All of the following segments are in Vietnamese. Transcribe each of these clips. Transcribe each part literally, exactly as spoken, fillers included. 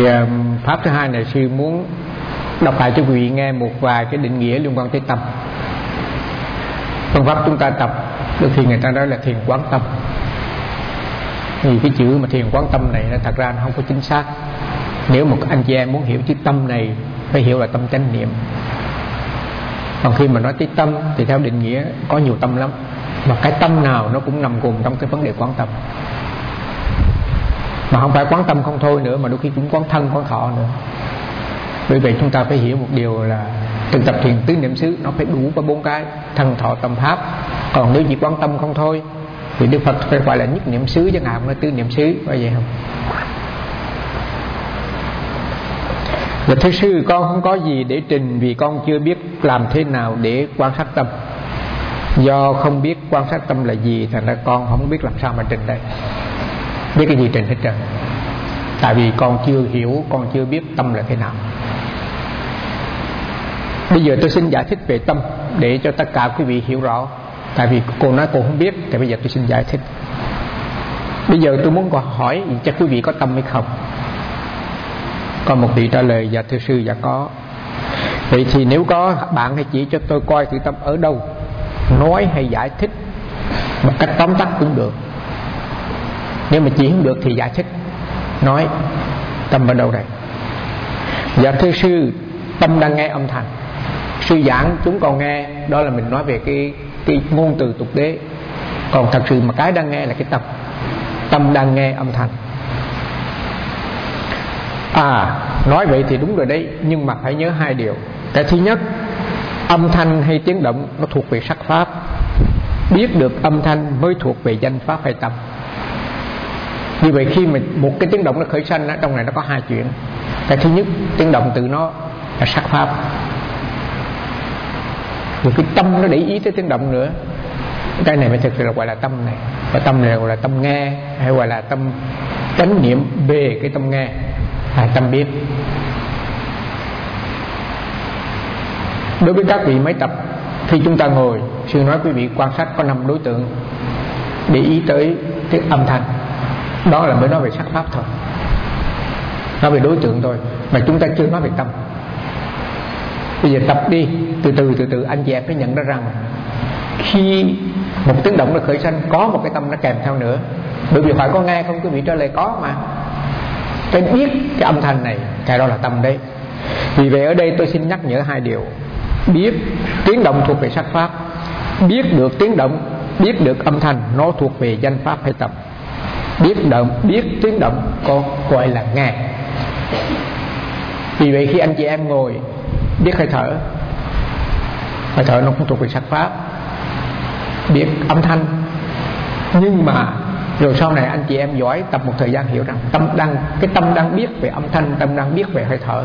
Thì pháp thứ hai này sư muốn đọc lại cho quý vị nghe một vài cái định nghĩa liên quan tới tâm. Phương pháp chúng ta tập được thì người ta nói là thiền quán tâm. Vì cái chữ mà thiền quán tâm này thật ra nó không có chính xác. Nếu một anh chị em muốn hiểu chữ tâm này, phải hiểu là tâm chánh niệm. Còn khi mà nói tới tâm thì theo định nghĩa có nhiều tâm lắm, mà cái tâm nào nó cũng nằm gồm trong cái vấn đề quán tâm. Mà không phải quán tâm không thôi nữa, mà đôi khi cũng quán thân, quán thọ nữa. Bởi vậy chúng ta phải hiểu một điều là thực tập thiền tứ niệm xứ nó phải đủ có bốn cái: thân, thọ, tâm, pháp. Còn nếu chỉ quán tâm không thôi thì Đức Phật phải gọi là nhất niệm xứ, chẳng hạn là tứ niệm xứ, phải vậy không? Và thưa sư, con không có gì để trình vì con chưa biết làm thế nào để quan sát tâm. Do không biết quan sát tâm là gì, thành ra con không biết làm sao mà trình đây. Biết cái gì trình hết trơn. Tại vì con chưa hiểu, con chưa biết tâm là thế nào. Bây giờ tôi xin giải thích về tâm để cho tất cả quý vị hiểu rõ. Tại vì cô nói cô không biết, thì bây giờ tôi xin giải thích. Bây giờ tôi muốn hỏi cho quý vị có tâm hay không. Còn một vị trả lời: dạ thưa sư, dạ có. Vậy thì nếu có, bạn hãy chỉ cho tôi coi thử tâm ở đâu, nói hay giải thích một cách tóm tắt cũng được. Nếu mà chỉ không được thì giải thích, nói tâm ở đâu đây. Dạ thưa sư, tâm đang nghe âm thanh. Sư giảng chúng còn nghe, đó là mình nói về cái, cái ngôn từ tục đế. Còn thật sự mà cái đang nghe là cái tâm. Tâm đang nghe âm thanh. À, nói vậy thì đúng rồi đấy, nhưng mà phải nhớ hai điều. Cái thứ nhất, âm thanh hay tiếng động nó thuộc về sắc pháp. Biết được âm thanh mới thuộc về danh pháp hay tâm. Như vậy khi mà một cái tiếng động nó khởi sanh ở trong này nó có hai chuyện. Cái thứ nhất, tiếng động tự nó là sắc pháp. Rồi cái tâm nó để ý tới tiếng động nữa. Cái này mới thực sự là gọi là tâm này. Và tâm này gọi là tâm nghe, hay gọi là tâm chánh niệm về cái tâm nghe, hay tâm biết. Đối với các vị mới tập, khi chúng ta ngồi, sư nói quý vị quan sát có năm đối tượng để ý tới cái âm thanh. Đó là mới nói về sắc pháp thôi, nói về đối tượng thôi, mà chúng ta chưa nói về tâm. Bây giờ tập đi, từ từ từ từ anh chị em phải nhận ra rằng khi một tiếng động nó khởi sanh, có một cái tâm nó kèm theo nữa. Bởi vì phải có nghe không, quý vị trả lời có mà. Phải biết cái âm thanh này, cái đó là tâm đấy. Vì vậy ở đây tôi xin nhắc nhở hai điều. Biết tiếng động thuộc về sắc pháp. Biết được tiếng động, biết được âm thanh, nó thuộc về danh pháp hay tâm. Biết động, biết tiếng động có gọi là nghe. Vì vậy khi anh chị em ngồi, biết hơi thở, hơi thở nó cũng thuộc về sắc pháp. Biết âm thanh. Nhưng mà rồi sau này anh chị em giỏi tập một thời gian hiểu rằng tâm đang, cái tâm đang biết về âm thanh, tâm đang biết về hơi thở.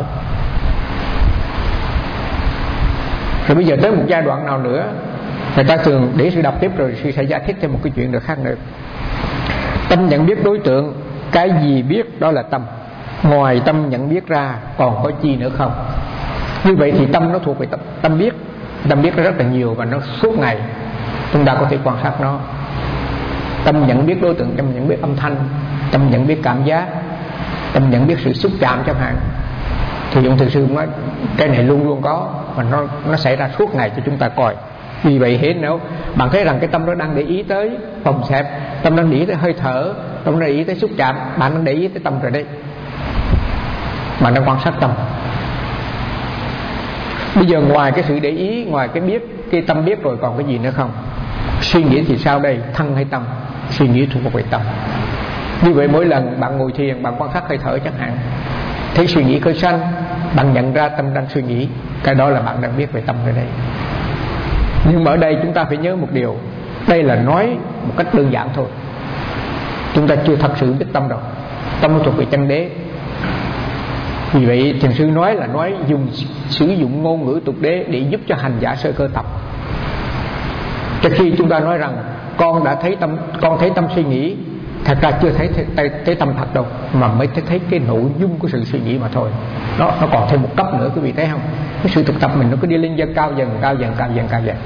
Rồi bây giờ tới một giai đoạn nào nữa, người ta thường để sư đọc tiếp rồi sư sẽ giải thích thêm một cái chuyện được khác nữa. Tâm nhận biết đối tượng, cái gì biết đó là tâm. Ngoài tâm nhận biết ra còn có chi nữa không? Như vậy thì tâm nó thuộc về tâm, tâm biết. Tâm biết nó rất là nhiều và nó suốt ngày chúng ta có thể quan sát nó. Tâm nhận biết đối tượng, tâm nhận biết âm thanh, tâm nhận biết cảm giác, tâm nhận biết sự xúc chạm chẳng hạn. Thì dụng thực sự nói cái này luôn luôn có, và nó nó xảy ra suốt ngày cho chúng ta coi. Vì vậy hết nếu bạn thấy rằng cái tâm nó đang để ý tới phòng xẹp, tâm đang để ý tới hơi thở, tâm đang để ý tới xúc chạm, bạn đang để ý tới tâm rồi đấy. Bạn đang quan sát tâm. Bây giờ ngoài cái sự để ý, ngoài cái biết, cái tâm biết rồi còn cái gì nữa không? Suy nghĩ thì sao đây? Thân hay tâm? Suy nghĩ thuộc về tâm. Như vậy mỗi lần bạn ngồi thiền, bạn quan sát hơi thở chẳng hạn, thấy suy nghĩ khởi sanh, bạn nhận ra tâm đang suy nghĩ, cái đó là bạn đang biết về tâm rồi đây. Nhưng mà ở đây chúng ta phải nhớ một điều, đây là nói một cách đơn giản thôi. Chúng ta chưa thật sự biết tâm đâu. Tâm nó thuộc về chân đế. Vì vậy thiền sư nói là nói dùng sử dụng ngôn ngữ tục đế để giúp cho hành giả sơ cơ tập. Cho khi chúng ta nói rằng con đã thấy tâm, con thấy tâm suy nghĩ, thật ra chưa thấy, thấy, thấy tâm thật đâu, mà mới thấy, thấy cái nội dung của sự suy nghĩ mà thôi. Đó, nó còn thêm một cấp nữa, quý vị thấy không? Cái sự thực tập mình nó cứ đi lên dần, cao dần, cao dần, cao dần, cao dần.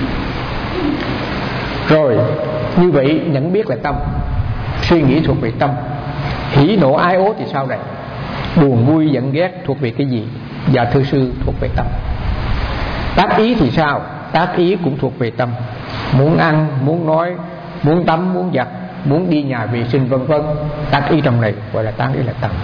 Rồi, như vậy nhận biết là tâm, suy nghĩ thuộc về tâm. Hỉ nộ ái ố thì sao đây? Buồn vui giận ghét thuộc về cái gì? Dạ thưa sư, thuộc về tâm. Tác ý thì sao? Tác ý cũng thuộc về tâm. Muốn ăn, muốn nói, muốn tắm, muốn giặt, muốn đi nhà vệ sinh vân vân, tác ý trong này gọi là tác ý là tâm.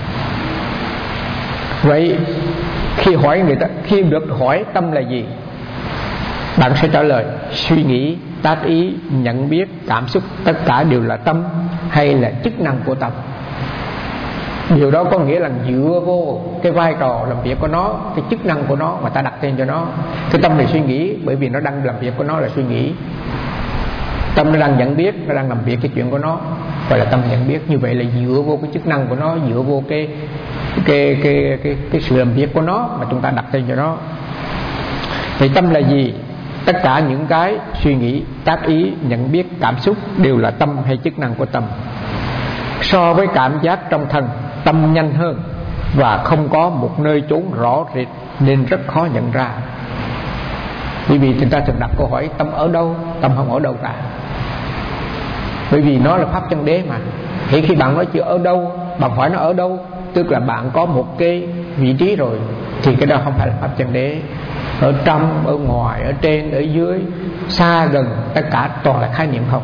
Vậy khi hỏi người ta, khi được hỏi tâm là gì, bạn sẽ trả lời suy nghĩ, tác ý, nhận biết, cảm xúc, tất cả đều là tâm hay là chức năng của tâm. Điều đó có nghĩa là dựa vô cái vai trò làm việc của nó, cái chức năng của nó mà ta đặt tên cho nó. Cái tâm này suy nghĩ bởi vì nó đang làm việc của nó là suy nghĩ. Tâm nó đang nhận biết, nó đang làm việc cái chuyện của nó, gọi là tâm nhận biết. Như vậy là dựa vô cái chức năng của nó, dựa vô cái cái cái cái, cái sự làm việc của nó mà chúng ta đặt tên cho nó. Thì tâm là gì? Tất cả những cái suy nghĩ, tác ý, nhận biết, cảm xúc đều là tâm hay chức năng của tâm. So với cảm giác trong thân, tâm nhanh hơn và không có một nơi chốn rõ rệt nên rất khó nhận ra. Bởi vì chúng ta thường đặt câu hỏi tâm ở đâu? Tâm không ở đâu cả. Bởi vì nó là pháp chân đế mà. Thì khi bạn nói chuyện ở đâu, bạn hỏi nó ở đâu, tức là bạn có một cái vị trí rồi, thì cái đó không phải là pháp chân đế. Ở trong, ở ngoài, ở trên, ở dưới, xa gần, tất cả toàn là khái niệm không.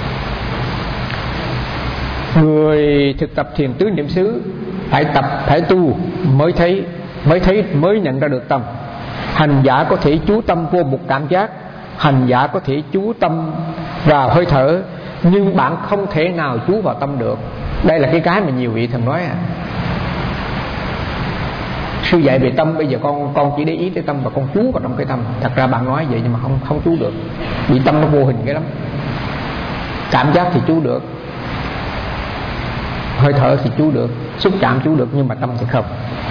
Người thực tập thiền tứ niệm xứ phải tập, phải tu mới thấy, mới thấy, mới nhận ra được tâm. Hành giả có thể chú tâm vô một cảm giác, hành giả có thể chú tâm vào hơi thở, nhưng bạn không thể nào chú vào tâm được. Đây là cái cái mà nhiều vị thường nói à. Sư dạy về tâm, bây giờ con con chỉ để ý tới tâm và con chú vào trong cái tâm. Thật ra bạn nói vậy nhưng mà không không chú được. Vì tâm nó vô hình cái lắm. Cảm giác thì chú được, hơi thở thì chú được, xúc chạm chú được, nhưng mà tâm thì không.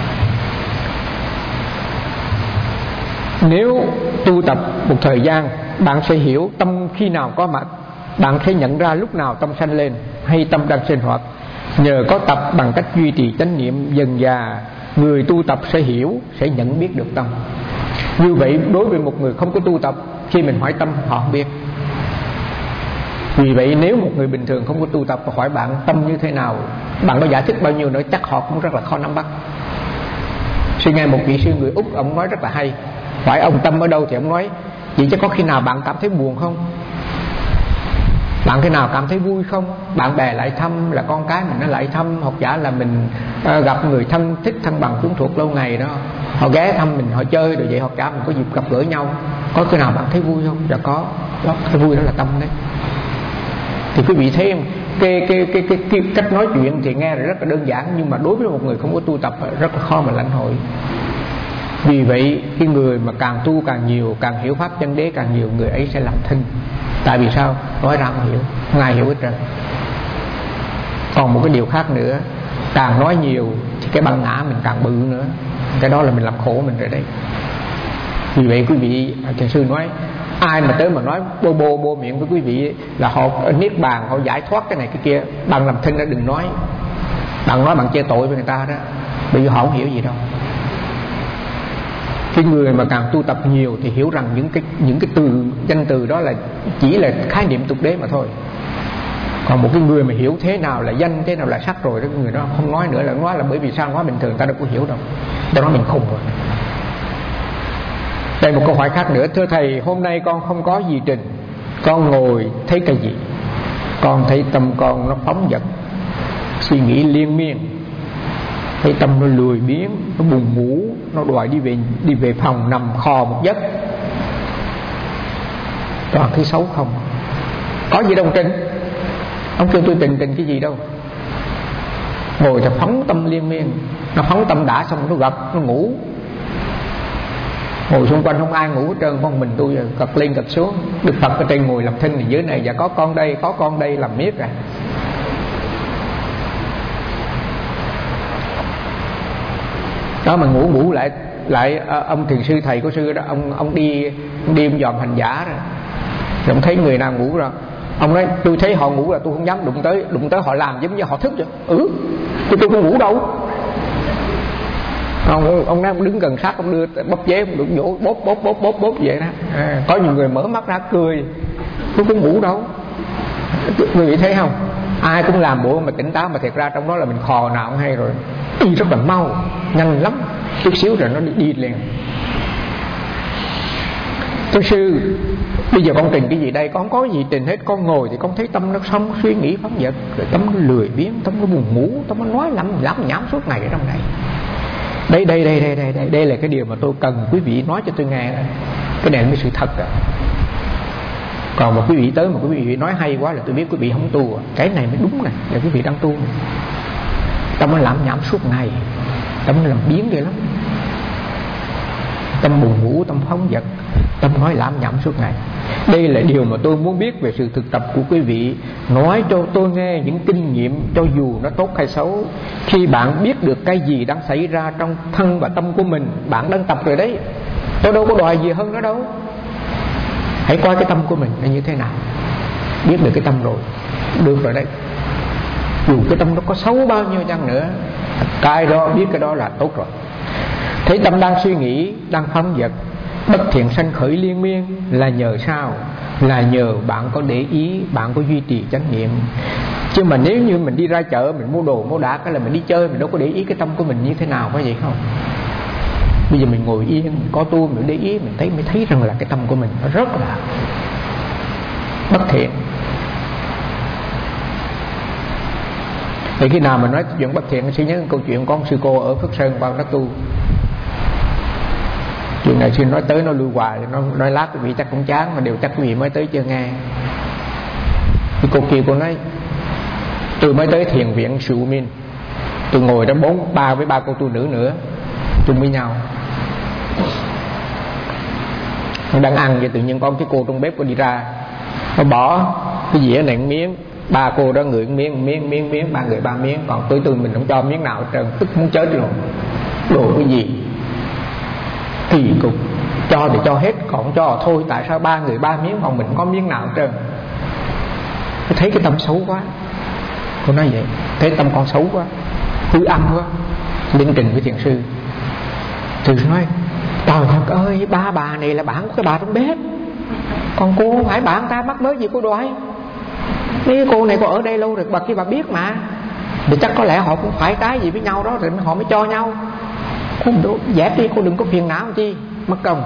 Nếu tu tập một thời gian, bạn sẽ hiểu tâm khi nào có mặt. Bạn sẽ nhận ra lúc nào tâm sanh lên hay tâm đang sinh hoạt. Nhờ có tập bằng cách duy trì chánh niệm, dần dà người tu tập sẽ hiểu, sẽ nhận biết được tâm. Như vậy đối với một người không có tu tập, khi mình hỏi tâm họ không biết. Vì vậy nếu một người bình thường không có tu tập và hỏi bạn tâm như thế nào, bạn có giải thích bao nhiêu nữa chắc họ cũng rất là khó nắm bắt. Sư nghe một vị sư người Úc, ông nói rất là hay. Hỏi ông tâm ở đâu thì ông nói vậy chứ có khi nào bạn cảm thấy buồn không? Bạn khi nào cảm thấy vui không? Bạn bè lại thăm, là con cái mình nó lại thăm, hoặc giả là mình uh, gặp người thân thích, thân bằng quyến thuộc lâu ngày đó, họ ghé thăm mình, họ chơi rồi vậy, hoặc giả mình có dịp gặp gỡ nhau, có khi nào bạn thấy vui không? Dạ có. Đó, cái vui đó là tâm đấy. Thì quý vị thấy cái, cái, cái, cái, cái cách nói chuyện thì nghe rất là đơn giản, nhưng mà đối với một người không có tu tập rất là khó mà lãnh hội. Vì vậy cái người mà càng tu càng nhiều, càng hiểu pháp chân đế càng nhiều, người ấy sẽ làm thinh. Tại vì sao? Nói ra không hiểu, không ai hiểu hết trơn. Còn một cái điều khác nữa, càng nói nhiều thì cái băng ngã mình càng bự nữa. Cái đó là mình làm khổ mình rồi đấy. Vì vậy quý vị, thiền sư nói, ai mà tới mà nói bô bô bô miệng với quý vị là họ niết bàn, họ giải thoát cái này cái kia, bạn làm thinh đó đừng nói. Bạn nói bạn chê tội với người ta đó, bởi vì họ không hiểu gì đâu. Cái người mà càng tu tập nhiều thì hiểu rằng những cái những cái từ danh từ đó là chỉ là khái niệm tục đế mà thôi. Còn một cái người mà hiểu thế nào là danh, thế nào là sắc rồi đó, cái người đó không nói nữa, là nói là bởi vì sao nói bình thường ta đâu có hiểu đâu. Ta nói mình khùng rồi. Đây một câu hỏi khác nữa. Thưa thầy, hôm nay con không có gì trình, con ngồi thấy cái gì? Con thấy tâm con nó phóng dật, suy nghĩ liên miên, thấy tâm nó lười biếng, nó buồn ngủ, nó đòi đi về đi về phòng nằm khò một giấc. Toàn thấy xấu không. Có gì đâu trình. Ông kêu tôi trình trình cái gì đâu. Ngồi thì phóng tâm liên miên, nó phóng tâm đã xong nó gật, nó ngủ. Ngồi xung quanh không ai ngủ hết trơn, con mình tôi gật lên gật xuống. Đức Phật ở trên ngồi làm thinh thì dưới này, dạ có con đây, có con đây, làm miết à. Đó mà ngủ ngủ lại lại ông thiền sư thầy của sư đó, ông ông đi ông đi ông dòm hành giả rồi, rồi ông thấy người nào ngủ rồi, ông nói tôi thấy họ ngủ là tôi không dám đụng tới, đụng tới họ làm giống như họ thức vậy. Ừ, tôi tôi không ngủ đâu. Ông ông nói ông đứng gần sát, ông đưa bóp chế, ông đụng vỗ bóp bóp bóp bóp bóp vậy đó. À, có nhiều người mở mắt ra cười, tôi không ngủ đâu. Quý vị thấy không? Ai cũng làm bộ mà tỉnh táo, mà thiệt ra trong đó là mình khò nào cũng hay rồi. đi rất là mau, nhanh lắm, chút xíu rồi nó đi, đi liền. Thưa sư, bây giờ con trình cái gì đây? Con không có gì trình hết. Con ngồi thì con thấy tâm nó xong suy nghĩ phóng dật, rồi tâm nó lười biếng, tâm nó buồn ngủ, tâm nó nói lắm lắm nhảm suốt ngày ở trong này. Đây đây đây đây đây đây đây là cái điều mà tôi cần quý vị nói cho tôi nghe. Cái này mới sự thật rồi. Còn mà quý vị tới mà quý vị nói hay quá là tôi biết quý vị không tu. Cái này mới đúng này, là quý vị đang tu. Tâm nó làm nhảm suốt ngày, tâm nó làm biến ghê lắm. Tâm buồn ngủ, tâm phóng dật, tâm nói lãm nhảm suốt ngày. Đây là điều mà tôi muốn biết về sự thực tập của quý vị. Nói cho tôi nghe những kinh nghiệm, cho dù nó tốt hay xấu. Khi bạn biết được cái gì đang xảy ra trong thân và tâm của mình, bạn đang tập rồi đấy. Tôi đâu có đòi gì hơn nữa đâu. Hãy coi cái tâm của mình là như thế nào. Biết được cái tâm rồi, được rồi đấy. Dù cái tâm nó có xấu bao nhiêu chăng nữa, cái đó biết cái đó là tốt rồi. Thấy tâm đang suy nghĩ, đang phóng dật, bất thiện sanh khởi liên miên là nhờ sao? Là nhờ bạn có để ý, bạn có duy trì chánh niệm. Chứ mà nếu như mình đi ra chợ, mình mua đồ mua đá, cái là mình đi chơi, mình đâu có để ý cái tâm của mình như thế nào, có vậy không? Bây giờ mình ngồi yên, có tu, mình để ý, mình thấy mới thấy rằng là cái tâm của mình nó rất là bất thiện. Thì khi nào mình nói chuyện bất thiện, sẽ nhớ câu chuyện con sư cô ở Phước Sơn vào nó tu. Chuyện này xin nói tới nó lưu hoài, nó nói lát quý vị chắc cũng chán, mà đều chắc quý vị mới tới chưa nghe. Thì cô kia cô nói tôi mới tới thiền viện Sự Minh, tôi ngồi đó bốn ba với ba cô tu nữ nữa chung với nhau, đang ăn vậy tự nhiên con cái cô trong bếp cô đi ra, nó bỏ cái dĩa này miếng, ba cô đó người miếng miếng miếng miếng ba người ba miếng, còn tôi tôi mình không cho miếng nào hết trơn, tức muốn chết luôn. Đồ cái gì kỳ cục, cho thì cho hết, còn không cho thôi. Tại sao ba người ba miếng còn mình có miếng nào hết trơn? Tôi thấy cái tâm xấu quá. Cô nói vậy, thấy tâm con xấu quá, hư âm quá. Linh trình với thiền sư, thiền sư nói trời Phật ơi, ba bà này là bạn của cái bà trong bếp, còn cô không phải bạn ta, mắc mới gì cô đòi. Mấy cô này có ở đây lâu rồi, bà kia bà biết mà, thì chắc có lẽ họ cũng phải cái gì với nhau đó, rồi họ mới cho nhau. Cô dẹp đi, cô đừng có phiền não chi mất công.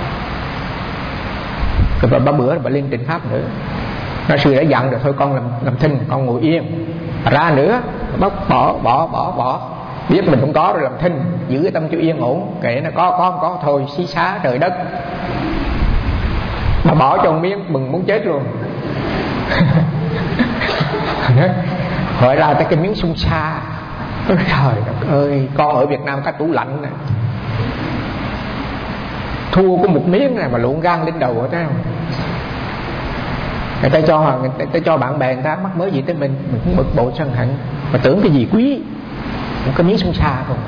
Rồi bà, bà bữa bà lên trình pháp nữa, nói sư đã dặn rồi, thôi con làm làm thinh, con ngồi yên. Bà ra nữa, bóc bỏ bỏ bỏ bỏ, biết mình không có rồi làm thinh, giữ cái tâm cho yên ổn, kệ nó có có không có thôi, xí xá trời đất. Bà bỏ cho một miếng mừng muốn chết luôn. Hỏi ra tới cái miếng sung sa, trời đất ơi, con ở Việt Nam có tủ lạnh này, thua có một miếng này mà lộn gan lên đầu, thấy không? Người ta cho người ta cho bạn bè người ta mắc mới gì tới mình, mình cũng bực bội sân hận, mà tưởng cái gì quý, một cái miếng sung sa không.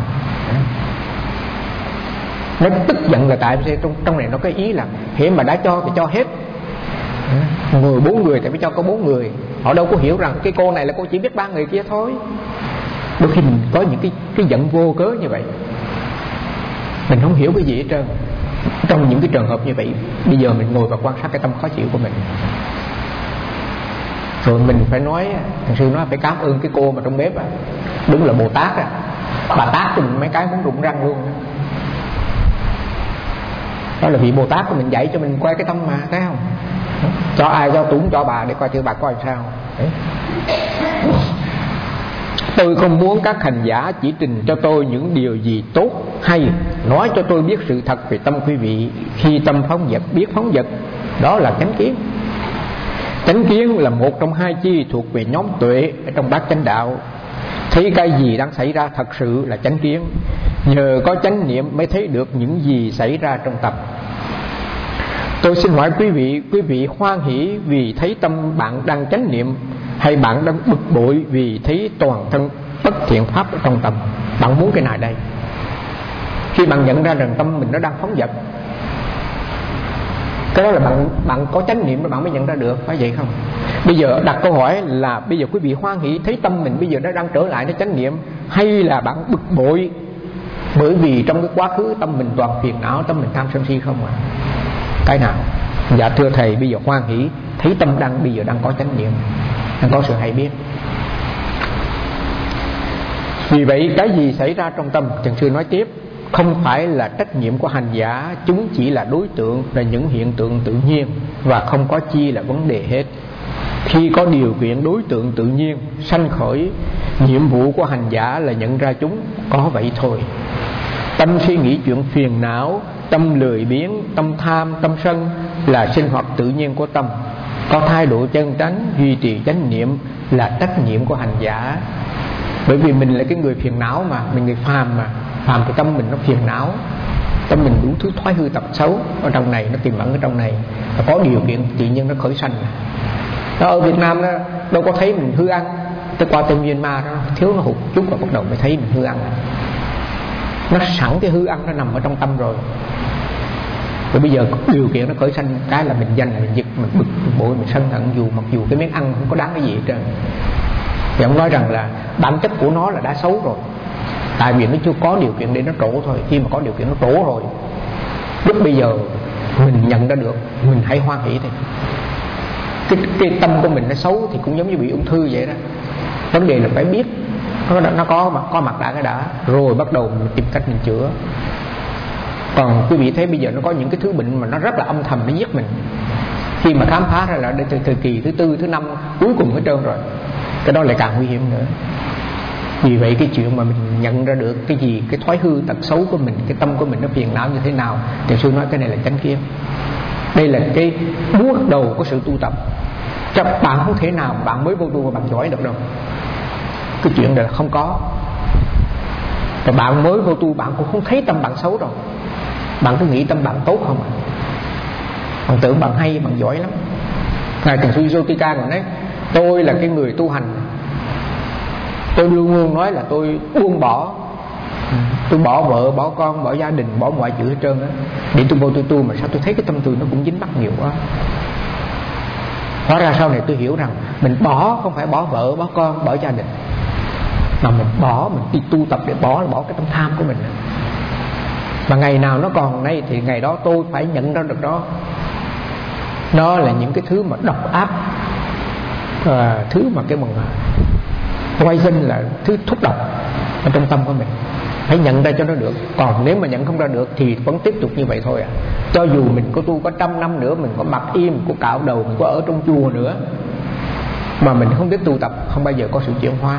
Nó tức giận là tại vì trong trong này nó có ý là hiện mà đã cho thì cho hết. Người bốn người thì phải cho có bốn người. Họ đâu có hiểu rằng cái cô này là cô chỉ biết ba người kia thôi. Đôi khi mình có những cái cái giận vô cớ như vậy, mình không hiểu cái gì hết trơn. Trong những cái trường hợp như vậy, bây giờ mình ngồi và quan sát cái tâm khó chịu của mình, rồi mình phải nói, thằng sư nói phải cảm ơn cái cô mà trong bếp á, đúng là Bồ Tát á, bà tát cho mình mấy cái muốn rụng răng luôn. Đó là vị Bồ Tát của mình dạy cho mình quay cái tâm mà, thấy không? Cho ai cho túng cho bà để coi thử bà coi sao. Đấy. Tôi không muốn các hành giả chỉ trình cho tôi những điều gì tốt hay, nói cho tôi biết sự thật về tâm quý vị. Khi tâm phóng dật, biết phóng dật, đó là chánh kiến. Chánh kiến là một trong hai chi thuộc về nhóm tuệ ở trong bát chánh đạo. Thấy cái gì đang xảy ra thật sự là chánh kiến. Nhờ có chánh niệm mới thấy được những gì xảy ra trong tập. Tôi xin hỏi quý vị, quý vị hoan hỷ vì thấy tâm bạn đang chánh niệm, hay bạn đang bực bội vì thấy toàn thân bất thiện pháp ở trong tâm? Bạn muốn cái nào đây? Khi bạn nhận ra rằng tâm mình nó đang phóng dật, cái đó là bạn bạn có chánh niệm mà bạn mới nhận ra được, phải vậy không? Bây giờ đặt câu hỏi là bây giờ quý vị hoan hỷ thấy tâm mình bây giờ nó đang trở lại nó chánh niệm, hay là bạn bực bội bởi vì trong cái quá khứ tâm mình toàn phiền não, tâm mình tham sân si không à? Cái nào? Dạ thưa thầy, bây giờ hoan hỷ thấy tâm đang bây giờ đang có chánh niệm, đang có sự hay biết. Vì vậy cái gì xảy ra trong tâm, thiền sư nói tiếp, không phải là trách nhiệm của hành giả, chúng chỉ là đối tượng, là những hiện tượng tự nhiên và không có chi là vấn đề hết. Khi có điều kiện đối tượng tự nhiên sanh khởi, nhiệm vụ của hành giả là nhận ra chúng, có vậy thôi. Tâm suy nghĩ chuyện phiền não, tâm lười biếng, tâm tham, tâm sân là sinh hoạt tự nhiên của tâm. Có thái độ chân chánh, duy trì chánh niệm là trách nhiệm của hành giả. Bởi vì mình là cái người phiền não mà, mình người phàm mà, phàm thì tâm mình nó phiền não, tâm mình đủ thứ thoái hư tật xấu ở trong này, nó tiềm ẩn ở trong này, và có điều kiện tự nhiên nó khởi sanh. Đó, ở Việt Nam đó, đâu có thấy mình hư ăn, tới qua tên Myanmar đó, thiếu nó hụt chút và bắt đầu mới thấy mình hư ăn. Nó sẵn cái hư ăn nó nằm ở trong tâm rồi. Rồi bây giờ có điều kiện nó khởi sanh cái là mình giành, mình giật, mình bực, mình bội, mình sân hận, dù mặc dù cái miếng ăn không có đáng cái gì hết trơn. Thì ông nói rằng là bản chất của nó là đã xấu rồi, tại vì nó chưa có điều kiện để nó trổ thôi. Khi mà có điều kiện nó trổ rồi, lúc bây giờ mình nhận ra được, mình hãy hoan hỷ thôi. Cái, cái tâm của mình nó xấu thì cũng giống như bị ung thư vậy đó. Vấn đề là phải biết nó, nó có mà có mặt đã cái đã, rồi bắt đầu mình tìm cách mình chữa. Còn quý vị thấy bây giờ nó có những cái thứ bệnh mà nó rất là âm thầm, nó giết mình. Khi mà khám phá ra là đến thời, thời kỳ thứ tư, thứ năm cuối cùng hết trơn rồi, cái đó lại càng nguy hiểm nữa. Vì vậy cái chuyện mà mình nhận ra được cái gì, cái thói hư tật xấu của mình, cái tâm của mình nó phiền não như thế nào, thì sư nói cái này là chánh kiến. Đây là cái bước đầu của sự tu tập. Cho bạn không thể nào bạn mới vô tu mà bạn giỏi được đâu. Cái chuyện này là không có. Và bạn mới vô tu bạn cũng không thấy tâm bạn xấu đâu. Bạn cứ nghĩ tâm bạn tốt không à. Bạn tưởng bạn hay, bạn giỏi lắm. Ngài Thiền sư Yotika còn nói, tôi là cái người tu hành, tôi luôn luôn nói là tôi buông bỏ, tôi bỏ vợ, bỏ con, bỏ gia đình, bỏ mọi chuyện hết trơn á, để tôi vô tôi tu. Mà sao tôi thấy cái tâm tôi nó cũng dính mắc nhiều quá. Hóa ra sau này tôi hiểu rằng mình bỏ không phải bỏ vợ, bỏ con, bỏ gia đình, mà mình bỏ, mình đi tu tập để bỏ là bỏ cái tâm tham của mình. Mà ngày nào nó còn đây thì ngày đó tôi phải nhận ra được đó. Đó là những cái thứ mà độc ác, à, thứ mà cái bằng quay sinh là thứ thuốc độc ở trong tâm của mình. Phải nhận ra cho nó được. Còn nếu mà nhận không ra được thì vẫn tiếp tục như vậy thôi à. Cho dù mình có tu có trăm năm nữa, mình có mặc im, mình có cạo đầu, mình có ở trong chùa nữa, mà mình không biết tu tập, không bao giờ có sự chuyển hóa.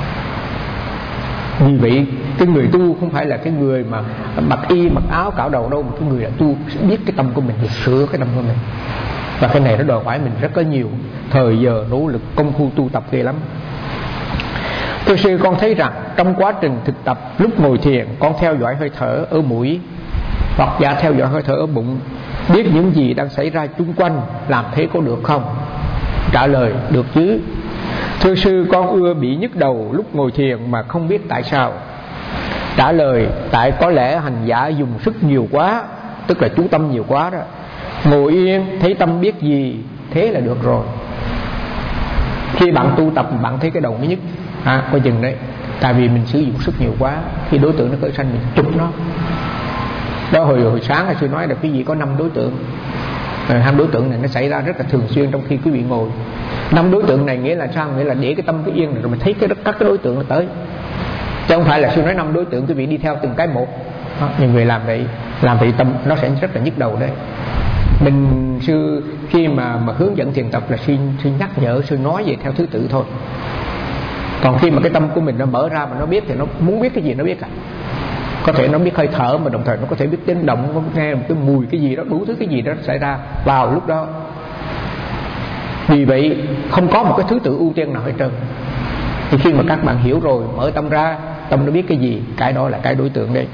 Vì vậy cái người tu không phải là cái người mà mặc y, mặc áo, cạo đầu đâu, mà cái người là tu biết cái tâm của mình, sửa cái tâm của mình. Và cái này nó đòi hỏi mình rất là nhiều thời giờ, nỗ lực, công phu tu tập ghê lắm. Thưa sư, con thấy rằng trong quá trình thực tập, lúc ngồi thiền con theo dõi hơi thở ở mũi, hoặc giả theo dõi hơi thở ở bụng, biết những gì đang xảy ra chung quanh. Làm thế có được không? Trả lời được chứ. Thưa sư, con ưa bị nhức đầu lúc ngồi thiền mà không biết tại sao. Trả lời, tại có lẽ hành giả dùng sức nhiều quá, tức là chú tâm nhiều quá đó. Ngồi yên thấy tâm biết gì, thế là được rồi. Khi bạn tu tập bạn thấy cái đầu nó nhức, à, coi chừng đấy, tại vì mình sử dụng sức nhiều quá. Khi đối tượng nó khởi sanh mình chụp nó. Đó, hồi, hồi sáng là sư nói là quý vị có năm đối tượng. Hai đối tượng này nó xảy ra rất là thường xuyên trong khi quý vị ngồi. Năm đối tượng này nghĩa là sao? Nghĩa là để cái tâm cái yên rồi mình thấy cái các cái đối tượng nó tới. Chứ không phải là sư nói năm đối tượng quý vị đi theo từng cái một. Đó, nhiều người làm vậy, làm vậy tâm nó sẽ rất là nhức đầu đấy. Mình sư khi mà mà hướng dẫn thiền tập là sư, sư nhắc nhở, sư nói về theo thứ tự thôi. Còn khi mà cái tâm của mình nó mở ra mà nó biết thì nó muốn biết cái gì nó biết à. Có thể nó biết hơi thở, mà đồng thời nó có thể biết tiếng động, nó nghe một cái mùi cái gì đó, đủ thứ cái gì đó xảy ra vào lúc đó. Vì vậy không có một cái thứ tự ưu tiên nào hết trơn. Thì khi mà các bạn hiểu rồi, mở tâm ra, tâm nó biết cái gì, cái đó là cái đối tượng đây.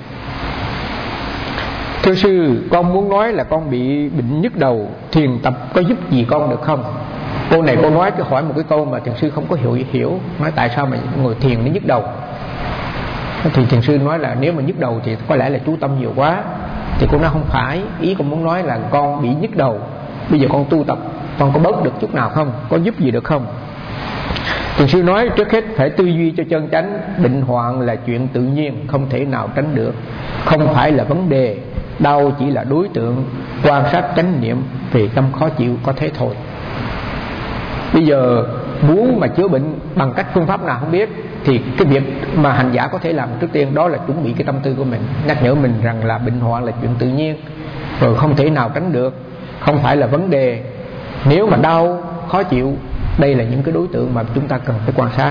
Thưa sư, con muốn nói là con bị bệnh nhức đầu, thiền tập có giúp gì con được không? Cô này cô nói cái hỏi một cái câu mà thiền sư không có hiểu hiểu nói tại sao mà ngồi thiền nó nhức đầu. Thì thiền sư nói là nếu mà nhức đầu thì có lẽ là chú tâm nhiều quá. Thì cô nói không phải, ý con muốn nói là con bị nhức đầu, bây giờ con tu tập con có bớt được chút nào không, có giúp gì được không? Thiền sư nói trước hết phải tư duy cho chân chánh. Bệnh hoạn là chuyện tự nhiên, không thể nào tránh được, không phải là vấn đề. Đau chỉ là đối tượng, quan sát chánh niệm vì tâm khó chịu có thế thôi. Bây giờ muốn mà chữa bệnh bằng cách phương pháp nào không biết, thì cái việc mà hành giả có thể làm trước tiên đó là chuẩn bị cái tâm tư của mình, nhắc nhở mình rằng là bệnh hoạn là chuyện tự nhiên, rồi không thể nào tránh được, không phải là vấn đề. Nếu mà đau, khó chịu, đây là những cái đối tượng mà chúng ta cần phải quan sát.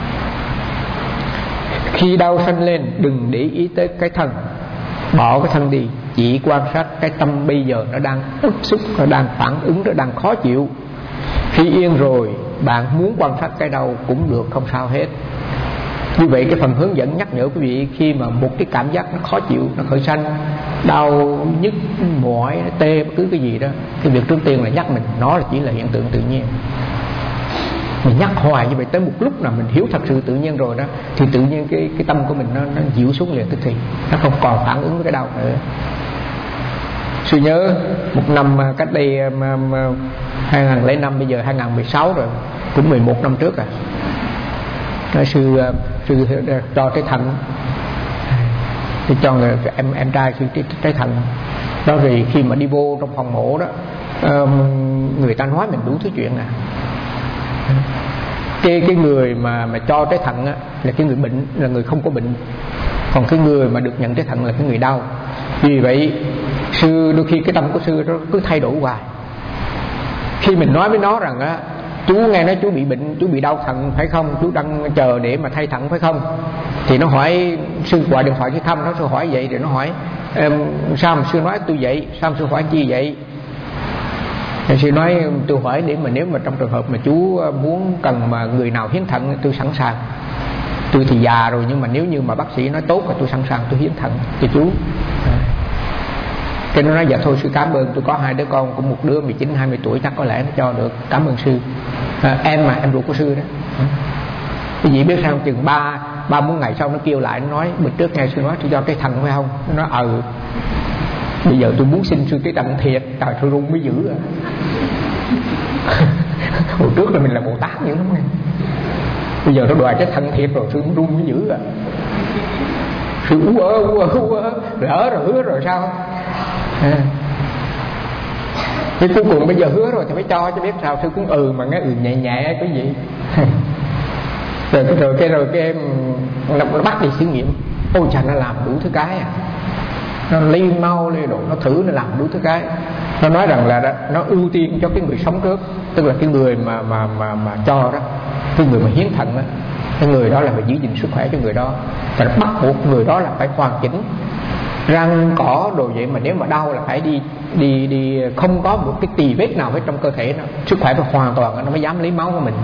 Khi đau sanh lên, đừng để ý tới cái thân, bỏ cái thân đi, chỉ quan sát cái tâm bây giờ nó đang bức xúc, nó đang phản ứng, nó đang khó chịu. Khi yên rồi, bạn muốn quan sát cái đau cũng được, không sao hết. Như vậy cái phần hướng dẫn nhắc nhở quý vị, khi mà một cái cảm giác nó khó chịu, nó khởi sanh, đau, nhức, mỏi, tê, bất cứ cái gì đó, cái việc trước tiên là nhắc mình nó là chỉ là hiện tượng tự nhiên. Mình nhắc hoài như vậy tới một lúc nào mình hiểu thật sự tự nhiên rồi đó, thì tự nhiên cái cái tâm của mình nó nó dịu xuống liền tức thì, nó không còn phản ứng với cái đau nữa. Sư nhớ một năm cách đây hai không không năm, bây giờ hai không một sáu rồi, cũng mười một năm trước à. Nói sư sư cho trái thận, thì cho người, em em trai sư trái thận đó. Rồi khi mà đi vô trong phòng mổ đó, người ta nói mình đủ thứ chuyện nè. Cái cái người mà mà cho trái thận á, là cái người bệnh, là người không có bệnh, còn cái người mà được nhận trái thận là cái người đau. Vì vậy sư đôi khi cái tâm của sư nó cứ thay đổi hoài. Khi mình nói với nó rằng á, chú nghe nói chú bị bệnh, chú bị đau thận phải không, chú đang chờ để mà thay thận phải không, thì nó hỏi, sư gọi điện thoại去thăm nó, sư hỏi vậy, rồi nó hỏi em, sao mà sư nói tôi vậy, sao mà sư hỏi chi vậy. Thì sư nói tôi hỏi để mà nếu mà trong trường hợp mà chú muốn cần mà người nào hiến thận tôi sẵn sàng. Tôi thì già rồi, nhưng mà nếu như mà bác sĩ nói tốt là tôi sẵn sàng tôi hiến thận cho chú. Cái nó nói dạ thôi sư cảm ơn, tôi có hai đứa con, cũng một đứa mười chín hai mươi tuổi, chắc có lẽ nó cho được, cảm ơn sư. À, em mà em ruột của sư đó. Cái gì biết sao chừng ba ba bốn ngày sau nó kêu lại, nó nói bữa trước nghe sư nói tôi cho cái thằng phải không, nó nói ừ. Bây giờ tôi muốn xin sư cái thằng thiệt, trời tôi run mới dữ à. Hồi trước là mình là Bồ Tát vậy lắm này, bây giờ nó đòi cái thằng thiệt rồi, sư run mới dữ à. Sư ú ớ ú ớ ú ớ, lỡ rồi hứa rồi sao à. Thì cuối cùng bây giờ hứa rồi thì phải cho chứ biết sao. Sư cũng ừ mà nghe ừ nhẹ nhẹ cái gì. Rồi cái rồi cái rồi cái nó, nó bắt đi thử nghiệm. Ôi chà, nó làm đủ thứ cái à. Nó ly mau ly đồ, nó thử, nó làm đủ thứ cái. Nó nói rằng là nó ưu tiên cho cái người sống trước, tức là cái người mà mà mà mà cho đó, cái người mà hiến thận đó, cái người đó là phải giữ gìn sức khỏe cho người đó, và nó bắt buộc người đó là phải hoàn chỉnh, răng cỏ đồ vậy. Mà nếu mà đau là phải đi đi đi không có một cái tì vết nào hết trong cơ thể nó, sức khỏe phải hoàn toàn nó mới dám lấy máu của mình.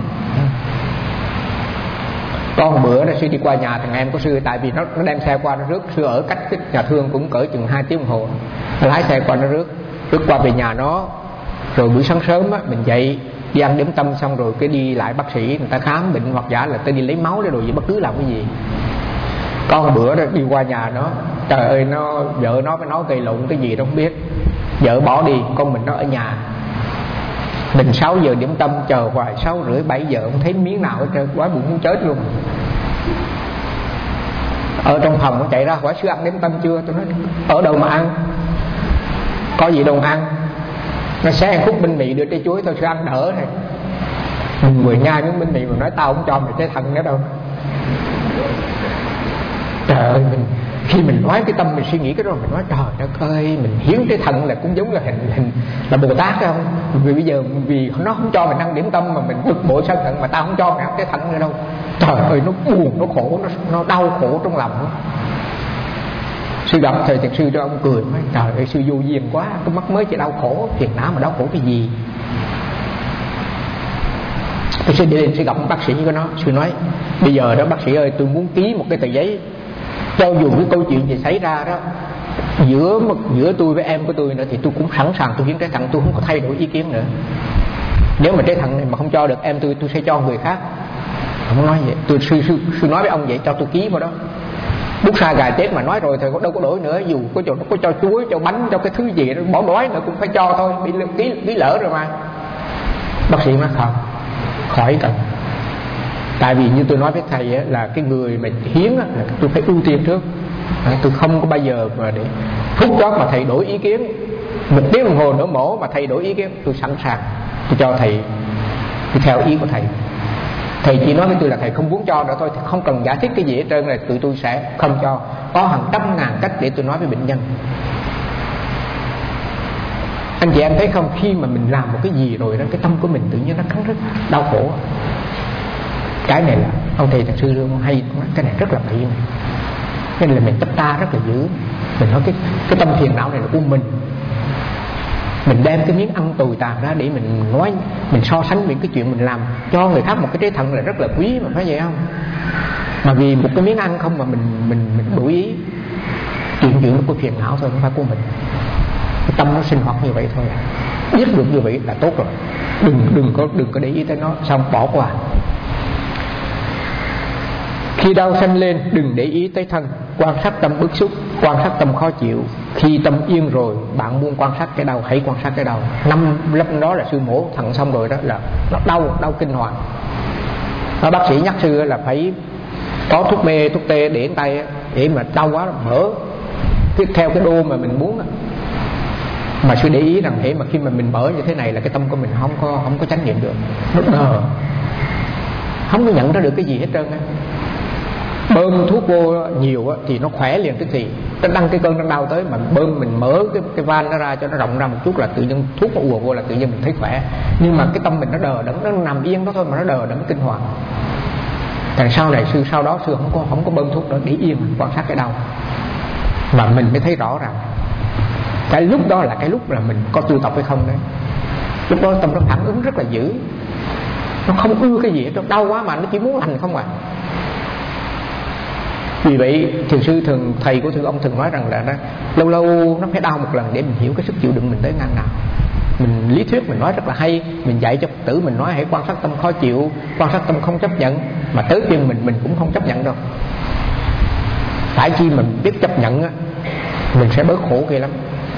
Có một bữa là sư đi qua nhà thằng em của sư, tại vì nó nó đem xe qua nó rước, sư ở cách cái nhà thương cũng cỡ chừng hai tiếng đồng hồ, nó lái xe qua nó rước rước qua về nhà nó. Rồi buổi sáng sớm á, mình dậy đi ăn điểm tâm xong rồi cái đi lại bác sĩ người ta khám bệnh, hoặc giả là tới đi lấy máu để đồ gì bất cứ làm cái gì. Có một bữa đó đi qua nhà nó, trời ơi, nó vợ nó với nó gây lộn cái gì đó không biết, vợ bỏ đi, con mình nó ở nhà. Mình sáu giờ điểm tâm chờ hoài, sáu rưỡi bảy giờ không thấy miếng nào hết trơn, quá buồn muốn chết luôn. Ở trong phòng nó chạy ra hỏi sư ăn điểm tâm chưa, tôi nói ở đâu mà ăn, có gì đâu ăn. Nó xé ăn khúc bánh mì đưa trái chuối thôi, sư ăn đỡ này. Mình vừa nhai miếng bánh mì mà nói tao không cho mày trái thận nữa đâu. Trời ơi, mình khi mình nói cái tâm mình suy nghĩ cái đó, mình nói trời đất ơi, mình hiến cái thận là cũng giống là hình hình là Bồ Tát phải không? Vì bây giờ vì nó không cho mình ăn điểm tâm mà mình bực bội sân thận, mà tao không cho mày ăn cái thận nữa đâu. Trời ơi, nó buồn, nó khổ, nó, nó đau khổ trong lòng đó. Sư gặp thầy thiền sư cho ông cười, nói trời ơi sư vô duyên quá, có mắc mới chỉ đau khổ, phiền não mà đau khổ cái gì. Tôi sư đi lên sư gặp bác sĩ của nó, sư nói bây giờ đó bác sĩ ơi, tôi muốn ký một cái tờ giấy, cho dù cái câu chuyện gì xảy ra đó giữa giữa tôi với em của tôi nữa thì tôi cũng sẵn sàng tôi hiến trái thận, tôi không có thay đổi ý kiến nữa. Nếu mà trái thận này mà không cho được em tôi, tôi sẽ cho người khác. Không nói vậy, tôi sư, sư, sư nói với ông vậy, cho tôi ký vào đó. Bút sa gà chết mà nói rồi thì đâu có đổi nữa, dù có cho nó có cho chuối, cho bánh, cho cái thứ gì đó, bỏ đói nữa cũng phải cho thôi, bị ký ký lỡ rồi mà. Bác sĩ nói không, khỏi cần. Tại vì như tôi nói với thầy á, là cái người mà hiến á, là tôi phải ưu tiên trước. Tôi không có bao giờ mà để phút chót mà thầy đổi ý kiến, một tiếng đồng hồ nữa mổ mà thầy đổi ý kiến, tôi sẵn sàng tôi cho thầy, tôi theo ý của thầy. Thầy chỉ nói với tôi là thầy không muốn cho nữa thôi, thì không cần giải thích cái gì hết trơn, là tụi tôi sẽ không cho. Có hàng trăm ngàn cách để tôi nói với bệnh nhân. Anh chị em thấy không, khi mà mình làm một cái gì rồi đó, cái tâm của mình tự nhiên nó khấn rất đau khổ. Cái này là ông thầy thật sư luôn hay nói, cái này rất là bậy này, nên là mình chấp ta rất là dữ. Mình nói cái cái tâm phiền não này là của mình. Mình đem cái miếng ăn tồi tàn ra để mình nói, mình so sánh những cái chuyện mình làm cho người khác một cái trái thận là rất là quý mà, phải vậy không? Mà vì một cái miếng ăn không mà mình mình mình đổi ý chuyện chuyện nó của phiền não thôi, không phải của mình. Cái tâm nó sinh hoạt như vậy thôi, biết được như vậy là tốt rồi. Đừng đừng có đừng có để ý tới nó, xong bỏ qua. Khi đau sanh lên, đừng để ý tới thân, quan sát tâm bức xúc, quan sát tâm khó chịu. Khi tâm yên rồi, bạn muốn quan sát cái đau, hãy quan sát cái đau. Năm lúc đó là sư mổ thận xong rồi đó, là nó đau, đau kinh hoàng. Nó bác sĩ nhắc sư là phải có thuốc mê, thuốc tê để tay, để mà đau quá mở tiếp theo cái đô mà mình muốn. Mà sư để ý rằng thế mà khi mà mình mở như thế này là cái tâm của mình không có không có chánh niệm được, nó đờ, không có nhận ra được cái gì hết trơn á. Bơm thuốc vô nhiều thì nó khỏe liền tức thì. Nó đăng cái cơn nó đau tới, mà bơm mình mở cái cái van nó ra cho nó rộng ra một chút là tự nhiên thuốc nó ùa vô là tự nhiên mình thấy khỏe. Nhưng mà cái tâm mình nó đờ đẫn, nó nằm yên đó thôi mà nó đờ đẫn kinh hoàng. Tại sau này sư sau đó sư không có không có bơm thuốc nữa, để yên quan sát cái đau. Mà mình mới thấy rõ ràng cái lúc đó là cái lúc là mình có tu tập hay không đấy. Lúc đó tâm nó phản ứng rất là dữ, nó không ưa cái gì hết, nó đau quá mà nó chỉ muốn lành không à. Vì vậy thiền sư thường, thầy của thưa ông thường nói rằng là đó, lâu lâu nó phải đau một lần để mình hiểu cái sức chịu đựng mình tới ngang nào. Mình lý thuyết mình nói rất là hay, mình dạy cho Phật tử mình nói hãy quan sát tâm khó chịu, quan sát tâm không chấp nhận, mà tới phiên mình mình cũng không chấp nhận đâu. Phải chi mình biết chấp nhận á, mình sẽ bớt khổ ghê lắm.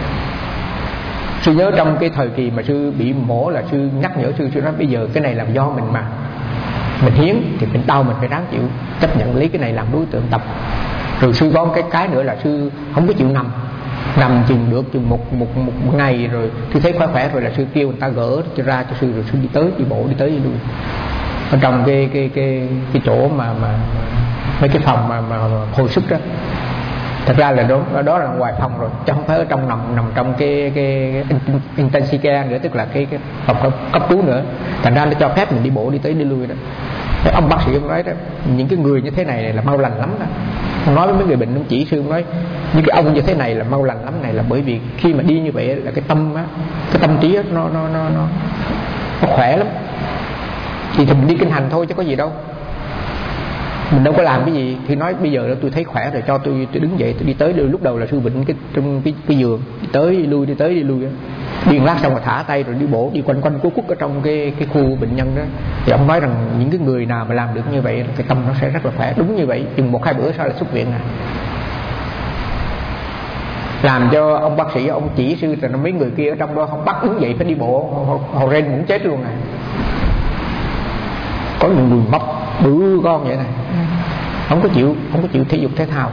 Sư nhớ trong cái thời kỳ mà sư bị mổ là sư nhắc nhở sư, sư nói bây giờ cái này là do mình mà, mình hiến thì mình đau mình phải ráng chịu, chấp nhận lấy cái này làm đối tượng tập. Rồi sư có cái cái nữa là sư không có chịu nằm, nằm chừng được chừng một một một ngày rồi sư thấy khỏe khỏe rồi là sư kêu người ta gỡ cho ra cho sư, rồi sư đi tới đi bộ đi tới đi lui ở trong cái cái cái cái chỗ mà mà mấy cái phòng mà mà hồi sức đó. Thật ra là đó, đó là ngoài phòng rồi, chứ không phải ở trong nằm nằm trong cái cái intensive care nữa, tức là cái, cái phòng cấp, cấp cứu nữa. Thành ra nó cho phép mình đi bộ đi tới đi lui đó. Thế ông bác sĩ ông nói đó, những cái người như thế này là mau lành lắm đó. Ông nói với mấy người bệnh, ông chỉ sư ông nói những cái ông như thế này là mau lành lắm này, là bởi vì khi mà đi như vậy là cái tâm á, cái tâm trí á, nó nó nó nó nó khỏe lắm. Thì, thì mình đi kinh hành thôi chứ có gì đâu, mình đâu có làm cái gì. Thì nói bây giờ đó tôi thấy khỏe rồi, cho tôi tôi đứng dậy tôi đi tới. Lúc đầu là sư bệnh cái trong cái cái giường, đi tới đi lui đi tới đi lui, đi một lát xong rồi thả tay rồi đi bộ đi quanh quanh cuốc cuốc ở trong cái cái khu bệnh nhân đó. Thì ông nói rằng những cái người nào mà làm được như vậy cái tâm nó sẽ rất là khỏe. Đúng như vậy, chừng một hai bữa sau là xuất viện à. Làm cho ông bác sĩ ông chỉ sư rồi mấy người kia ở trong đó không bắt đứng dậy phải đi bộ, họ, họ rên muốn chết luôn à. Có những người móc bự con vậy này, không có chịu không có chịu thể dục thể thao.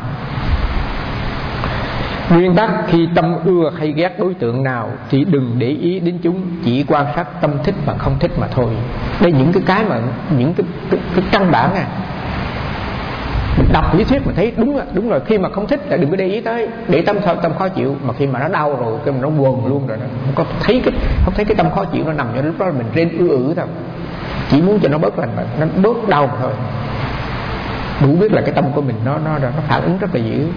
Nguyên tắc khi tâm ưa hay ghét đối tượng nào thì đừng để ý đến chúng, chỉ quan sát tâm thích và không thích mà thôi. Đây những cái cái mà những cái, cái, cái căn bản à. Mình đọc lý thuyết mà thấy đúng rồi, đúng rồi. Khi mà không thích là đừng có để ý tới, để tâm tâm khó chịu. Mà khi mà nó đau rồi cái mình nó quần luôn rồi, nó không có thấy cái không thấy cái tâm khó chịu nó nằm cho lúc đó mình rên ư ử thôi. Chỉ muốn cho nó bớt lành, nó bớt đau mà thôi. Đủ biết là cái tâm của mình nó nó nó phản ứng rất là dữ.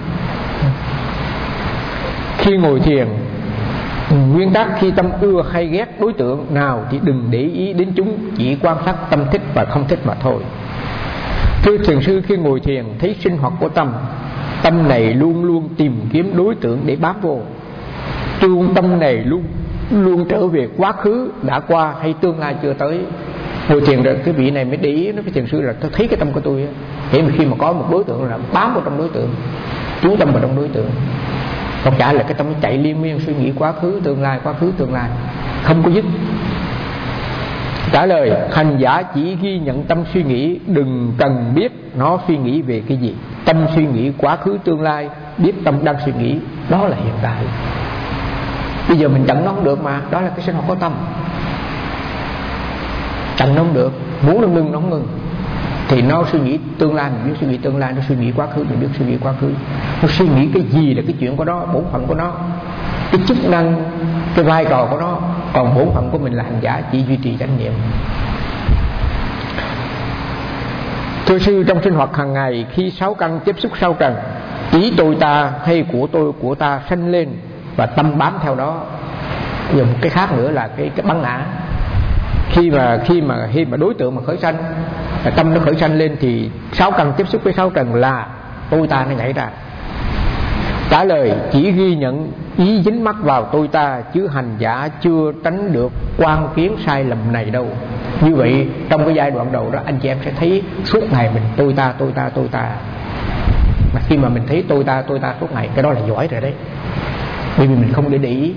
Khi ngồi thiền, nguyên tắc khi tâm ưa hay ghét đối tượng nào thì đừng để ý đến chúng, chỉ quan sát tâm thích và không thích mà thôi. Thưa thiền sư, khi ngồi thiền thấy sinh hoạt của tâm, tâm này luôn luôn tìm kiếm đối tượng để bám vô. Trung tâm này luôn luôn trở về quá khứ đã qua hay tương lai chưa tới. Ngồi thiền rồi cái vị này mới để ý, nó với thiền sư là tôi thấy cái tâm của tôi để mà khi mà có một đối tượng là bám vào trong đối tượng, chú tâm vào trong đối tượng. Còn chả là cái tâm chạy liên miên suy nghĩ quá khứ tương lai quá khứ tương lai không có dứt. Trả lời, hành giả chỉ ghi nhận tâm suy nghĩ, đừng cần biết nó suy nghĩ về cái gì. Tâm suy nghĩ quá khứ tương lai, biết tâm đang suy nghĩ, đó là hiện tại. Bây giờ mình chặn nó không được mà, đó là cái sinh hoạt của tâm. Chặn nó không được, muốn nó ngưng nó không ngưng. thì nó suy nghĩ tương lai mình biết suy nghĩ tương lai, nó suy nghĩ quá khứ mình biết suy nghĩ quá khứ. Nó suy nghĩ cái gì là cái chuyện của nó, bổn phận của nó, cái chức năng, cái vai trò của nó. Còn bổn phận của mình là hành giả chỉ duy trì chánh niệm. Thưa sư, trong sinh hoạt hàng ngày, khi sáu căn tiếp xúc sáu trần, ý tôi ta hay của tôi của ta sanh lên và tâm bám theo đó. Dùng cái khác nữa là cái cái bắn ngã. Khi mà khi mà khi mà đối tượng mà khởi sanh, tâm nó khởi sanh lên thì sáu căn tiếp xúc với sáu trần là tôi ta nó nhảy ra. Trả lời: chỉ ghi nhận ý dính mắc vào tôi ta, chứ hành giả chưa tránh được quan kiến sai lầm này đâu. Như vậy trong cái giai đoạn đầu đó, anh chị em sẽ thấy suốt ngày mình tôi ta tôi ta tôi ta. Mà khi mà mình thấy tôi ta tôi ta suốt ngày, cái đó là giỏi rồi đấy. Bởi vì mình không để để ý.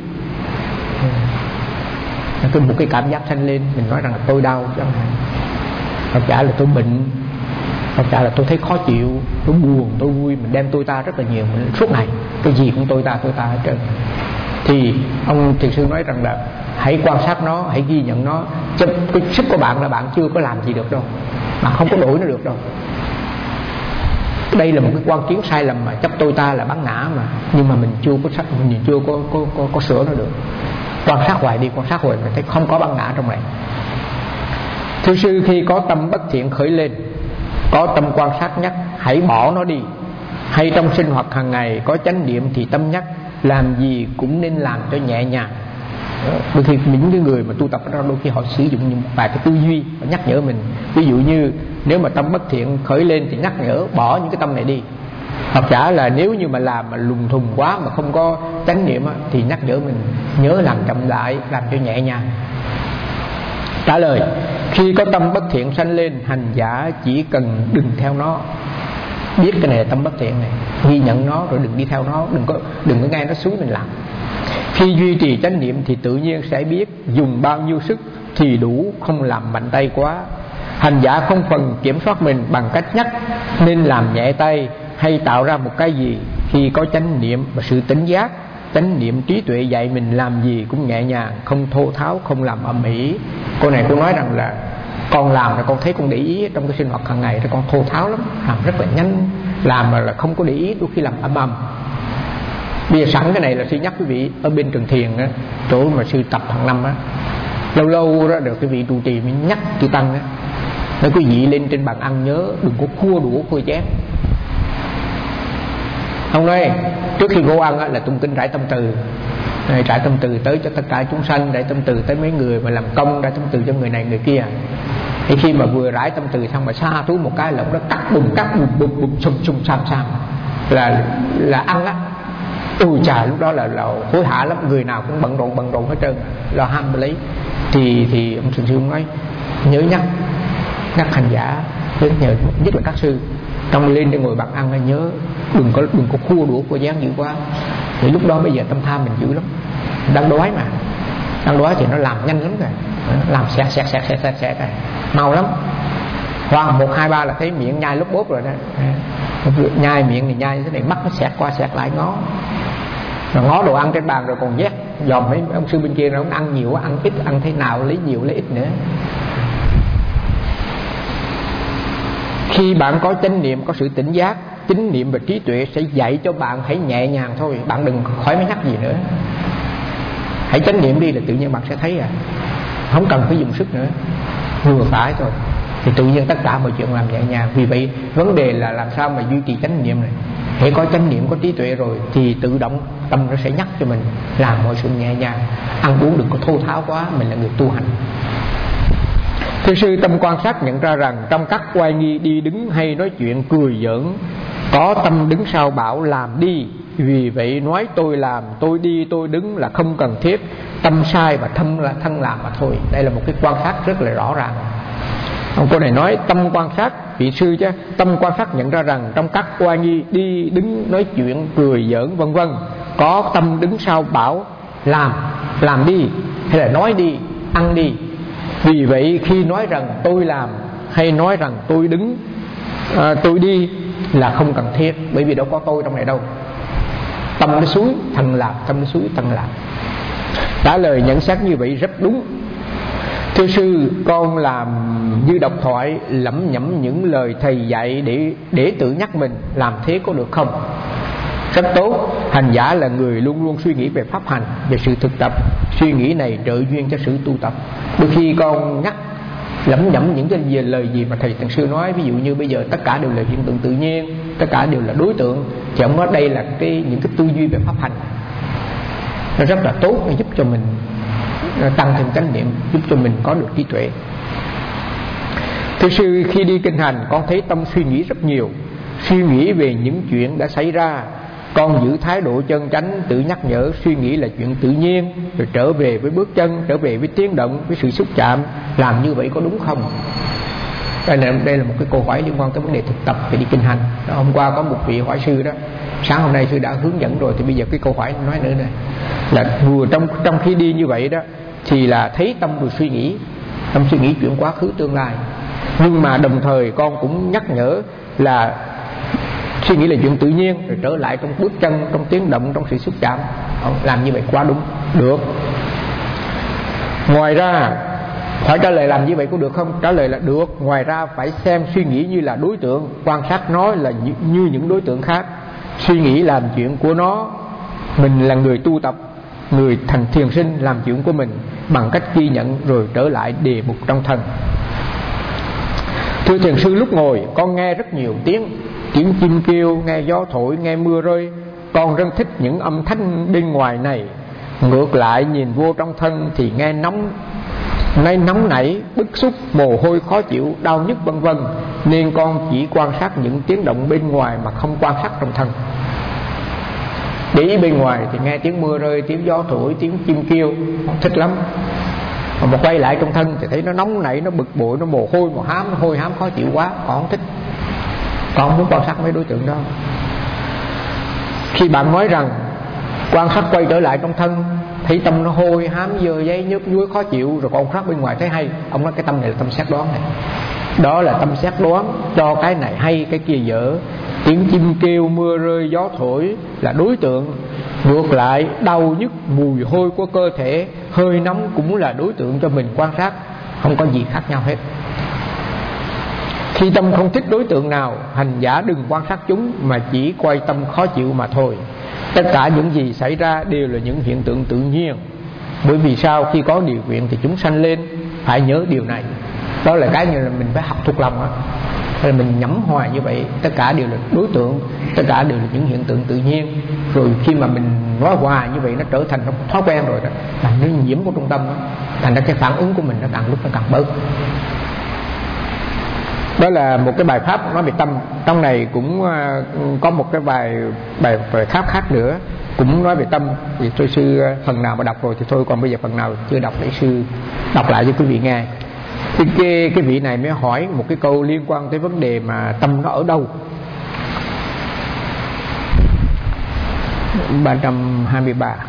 Cái một cái cảm giác sanh lên, mình nói rằng là tôi đau chẳng hạn, hoặc giả là tôi bệnh, hoặc giả là tôi thấy khó chịu, tôi buồn, tôi vui, mình đem tôi ta rất là nhiều, mình suốt ngày cái gì cũng tôi ta tôi ta hết trơn. Thì ông thiền sư nói rằng là hãy quan sát nó, hãy ghi nhận nó. Chứ cái sức của bạn là bạn chưa có làm gì được đâu, bạn không có đổi nó được đâu. Đây là một cái quan kiến sai lầm mà chấp tôi ta là bán ngã mà, nhưng mà mình chưa có mình chưa có có có, có sửa nó được. Quan sát hoài đi, quan sát hoài mình thấy không có bán ngã trong này. Thưa sư, khi có tâm bất thiện khởi lên, có tâm quan sát nhắc hãy bỏ nó đi, hay trong sinh hoạt hàng ngày có chánh niệm thì tâm nhắc làm gì cũng nên làm cho nhẹ nhàng. Đôi khi những cái người mà tu tập đó, đôi khi họ sử dụng một vài cái tư duy họ nhắc nhở mình. Ví dụ như nếu mà tâm bất thiện khởi lên thì nhắc nhở bỏ những cái tâm này đi. Hoặc giả là nếu như mà làm mà lùng thùng quá mà không có chánh niệm á, thì nhắc nhở mình nhớ làm chậm lại, làm cho nhẹ nhàng. Trả lời: khi có tâm bất thiện sanh lên, hành giả chỉ cần đừng theo nó. Biết cái này là tâm bất thiện này, ghi nhận nó rồi đừng đi theo nó, đừng có đừng có nghe nó xúi mình làm. Khi duy trì chánh niệm thì tự nhiên sẽ biết dùng bao nhiêu sức thì đủ, không làm mạnh tay quá. Hành giả không phần kiểm soát mình bằng cách nhắc nên làm nhẹ tay hay tạo ra một cái gì. Khi có chánh niệm và sự tỉnh giác, chánh niệm trí tuệ dạy mình làm gì cũng nhẹ nhàng, không thô tháo, không làm ầm ĩ. Cô này cô nói rằng là con làm là con thấy con để ý trong cái sinh hoạt hàng ngày, thì con thô tháo lắm, làm rất là nhanh, làm mà là không có để ý, đôi khi làm ầm ầm. Bây giờ sẵn cái này là sư nhắc quý vị, ở bên Trường Thiền á, chỗ mà sư tập hàng năm á, lâu lâu đó được cái vị trụ trì mới nhắc chư tăng á, nói quý vị lên trên bàn ăn nhớ đừng có khua đũa khua chén. Ông nói trước khi vô ăn á, là tụng kinh Rải Tâm Từ, Rải Tâm Từ tới cho tất cả chúng sanh, Rải Tâm Từ tới mấy người mà làm công, Rải Tâm Từ cho người này người kia. Thì khi mà vừa Rải Tâm Từ xong mà xa thú một cái là nó cắt bùng cắt bùng bùng bùng xung xung sam sam là là ăn á. Ôi trời, lúc đó là, là hối hả lắm, người nào cũng bận rộn bận rộn hết trơn, lo ham lấy. Thì thì ông Thường Sư nói nhớ nhắc nhắc hành giả, nhớ nhớ nhất là các sư trong lên để ngồi bàn ăn, nhớ đừng có đừng có khua đũa của dáng dữ quá. Thì lúc đó bây giờ tâm tham mình dữ lắm, đang đói mà, đang đói thì nó làm nhanh lắm rồi, làm xẹt xẹt xẹt xẹt xẹt xẹt mau lắm. Khoảng một hai ba là thấy miệng nhai lốp bốp rồi đó. Nhai miệng thì nhai thế này, mắt nó xẹt qua xẹt lại ngó, rồi ngó đồ ăn trên bàn rồi còn vét dòm mấy ông sư bên kia, nó ăn nhiều quá, ăn ít, ăn thế nào lấy nhiều lấy ít nữa. Khi bạn có chánh niệm, có sự tỉnh giác, chánh niệm và trí tuệ sẽ dạy cho bạn hãy nhẹ nhàng thôi, bạn đừng khỏi mới nhắc gì nữa. Hãy chánh niệm đi là tự nhiên bạn sẽ thấy à, không cần phải dùng sức nữa, vừa phải thôi, thì tự nhiên tất cả mọi chuyện làm nhẹ nhàng. Vì vậy vấn đề là làm sao mà duy trì chánh niệm này. Hãy có chánh niệm, có trí tuệ rồi thì tự động tâm nó sẽ nhắc cho mình làm mọi sự nhẹ nhàng. Ăn uống đừng có thô tháo quá, mình là người tu hành. Thưa sư, tâm quan sát nhận ra rằng trong các oai nghi đi đứng hay nói chuyện cười giỡn, có tâm đứng sau bảo làm đi, vì vậy nói tôi làm, tôi đi, tôi đứng là không cần thiết, tâm sai và thân là thân làm mà thôi. Đây là một cái quan sát rất là rõ ràng. Ông cô này nói tâm quan sát, vị sư chứ, tâm quan sát nhận ra rằng trong các oai nghi đi đứng nói chuyện cười giỡn vân vân, có tâm đứng sau bảo làm, làm đi, hay là nói đi, ăn đi. Vì vậy khi nói rằng tôi làm hay nói rằng tôi đứng, à, tôi đi là không cần thiết, bởi vì đâu có tôi trong này đâu. Tâm nó suối thân làm, tâm nó suối thân làm. Trả lời nhận xét như vậy rất đúng. Thưa sư, con làm như độc thoại, lẩm nhẩm những lời thầy dạy để để tự nhắc mình, làm thế có được không? Rất tốt. Hành giả là người luôn luôn suy nghĩ về pháp hành, về sự thực tập. Suy nghĩ này trợ duyên cho sự tu tập. Đôi khi con nhắc lẩm nhẩm những cái gì, lời gì mà thầy Tạng Sư nói, ví dụ như bây giờ tất cả đều là hiện tượng tự nhiên, tất cả đều là đối tượng, thì ông nói đây là cái những cái tư duy về pháp hành. Nó rất là tốt, nó giúp cho mình tăng thêm chánh niệm, giúp cho mình có được trí tuệ. Thưa sư, khi đi kinh hành con thấy tâm suy nghĩ rất nhiều, suy nghĩ về những chuyện đã xảy ra. Con giữ thái độ chân chánh, tự nhắc nhở suy nghĩ là chuyện tự nhiên, rồi trở về với bước chân, trở về với tiếng động, với sự xúc chạm. Làm như vậy có đúng không? Đây là, đây là một cái câu hỏi liên quan tới vấn đề thực tập về đi kinh hành. Hôm qua có một vị hỏi sư đó, sáng hôm nay sư đã hướng dẫn rồi, thì bây giờ cái câu hỏi nói nữa này là vừa trong trong khi đi như vậy đó thì là thấy tâm vừa suy nghĩ, tâm suy nghĩ chuyện quá khứ tương lai, nhưng mà đồng thời con cũng nhắc nhở là suy nghĩ là chuyện tự nhiên, rồi trở lại trong bước chân, trong tiếng động, trong sự xúc chạm. Làm như vậy quá đúng. Được. Ngoài ra hỏi trả lời làm như vậy có được không? Trả lời là được. Ngoài ra phải xem suy nghĩ như là đối tượng, quan sát nó là như, như những đối tượng khác. Suy nghĩ làm chuyện của nó, mình là người tu tập, người thành thiền sinh làm chuyện của mình bằng cách ghi nhận rồi trở lại đề mục trong thân. Thưa thiền sư, lúc ngồi con nghe rất nhiều tiếng, tiếng chim kêu, nghe gió thổi, nghe mưa rơi. Con rất thích những âm thanh bên ngoài này. Ngược lại nhìn vô trong thân thì nghe nóng, nay nóng nảy, bức xúc, mồ hôi khó chịu, đau nhức vân vân. Nên con chỉ quan sát những tiếng động bên ngoài mà không quan sát trong thân. Để ý bên ngoài thì nghe tiếng mưa rơi, tiếng gió thổi, tiếng chim kêu, thích lắm. Mà quay lại trong thân thì thấy nó nóng nảy, nó bực bội, nó mồ hôi, mồ hám, nó hôi hám khó chịu quá, con không thích. Con không muốn quan sát mấy đối tượng đó. Khi bạn nói rằng quan sát quay trở lại trong thân, thấy tâm nó hôi hám, dơ giấy, nhức nhúi, khó chịu, rồi quan sát bên ngoài thấy hay, ông nói cái tâm này là tâm xét đoán này. Đó là tâm xét đoán cho cái này hay, cái kia dở. Tiếng chim kêu, mưa rơi, gió thổi là đối tượng. Ngược lại đau nhức, mùi hôi của cơ thể, hơi nóng cũng là đối tượng cho mình quan sát. Không có gì khác nhau hết. Khi tâm không thích đối tượng nào, hành giả đừng quan sát chúng mà chỉ quay tâm khó chịu mà thôi. Tất cả những gì xảy ra đều là những hiện tượng tự nhiên. Bởi vì sao? Khi có điều kiện thì chúng sanh lên. Phải nhớ điều này. Đó là cái như là mình phải học thuộc lòng đó. Là mình nhắm hoài như vậy, tất cả đều là đối tượng, tất cả đều là những hiện tượng tự nhiên. Rồi khi mà mình nói hoài như vậy, nó trở thành nó thói quen rồi đó, là nó nhiễm của trung tâm đó. Thành ra cái phản ứng của mình nó càng lúc nó càng bớt. Đó là một cái bài pháp nói về tâm. Trong này cũng có một cái bài bài, bài pháp khác nữa cũng nói về tâm. Thì tôi sư phần nào mà đọc rồi thì thôi, còn bây giờ phần nào chưa đọc để sư đọc lại cho quý vị nghe. Thì cái, cái vị này mới hỏi một cái câu liên quan tới vấn đề mà tâm nó ở đâu. ba trăm hai mươi ba.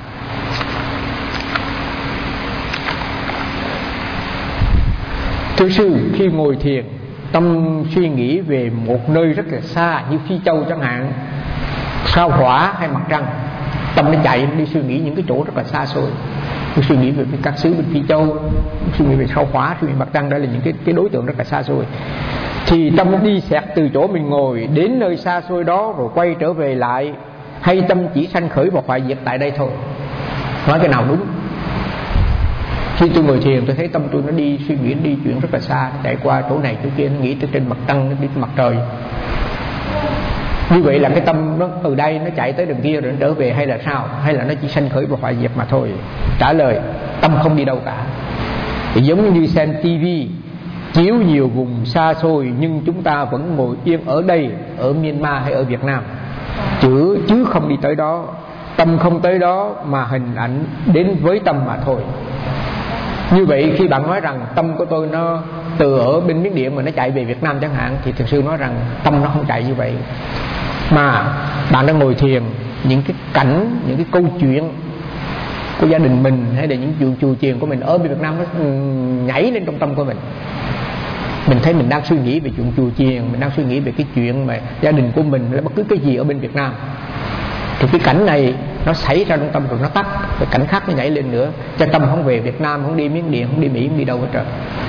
Thưa sư, khi ngồi thiền tâm suy nghĩ về một nơi rất là xa, như Phi Châu chẳng hạn, sao Hỏa hay mặt trăng, tâm nó chạy đi suy nghĩ những cái chỗ rất là xa xôi. Tôi suy nghĩ về các xứ bên Phi Châu, suy nghĩ về sao Hỏa, suy nghĩ mặt trăng, đây là những cái, cái đối tượng rất là xa xôi. Thì tâm nó đi xẹt từ chỗ mình ngồi đến nơi xa xôi đó rồi quay trở về lại, hay tâm chỉ sanh khởi và hoại diệt tại đây thôi? Nói cái nào đúng? Khi tôi ngồi thiền tôi thấy tâm tôi nó đi suy nghĩ, đi chuyển rất là xa, chạy qua chỗ này chỗ kia, nó nghĩ tới trên mặt trăng, nó đi trên mặt trời. Như vậy là cái tâm nó từ đây nó chạy tới đường kia rồi nó trở về, hay là sao? Hay là nó chỉ sanh khởi và hoại diệt mà thôi? Trả lời, tâm không đi đâu cả. Thì giống như xem tivi chiếu nhiều vùng xa xôi, nhưng chúng ta vẫn ngồi yên ở đây, ở Myanmar hay ở Việt Nam, chứ, chứ không đi tới đó. Tâm không tới đó mà hình ảnh đến với tâm mà thôi. Như vậy khi bạn nói rằng tâm của tôi nó từ ở bên Miến Điện mà nó chạy về Việt Nam chẳng hạn, thì thực sự nói rằng tâm nó không chạy như vậy. Mà bạn đang ngồi thiền, những cái cảnh, những cái câu chuyện của gia đình mình, hay là những chuyện chùa chiền của mình ở bên Việt Nam, nó nhảy lên trong tâm của mình. Mình thấy mình đang suy nghĩ về chuyện chùa chiền, mình đang suy nghĩ về cái chuyện mà gia đình của mình, hay bất cứ cái gì ở bên Việt Nam. Thì cái cảnh này nó xảy ra trong tâm rồi nó tắt, rồi cảnh khác nó nhảy lên nữa, cho tâm không về Việt Nam, không đi Miến Điện, không đi Mỹ, không đi đâu hết trơn.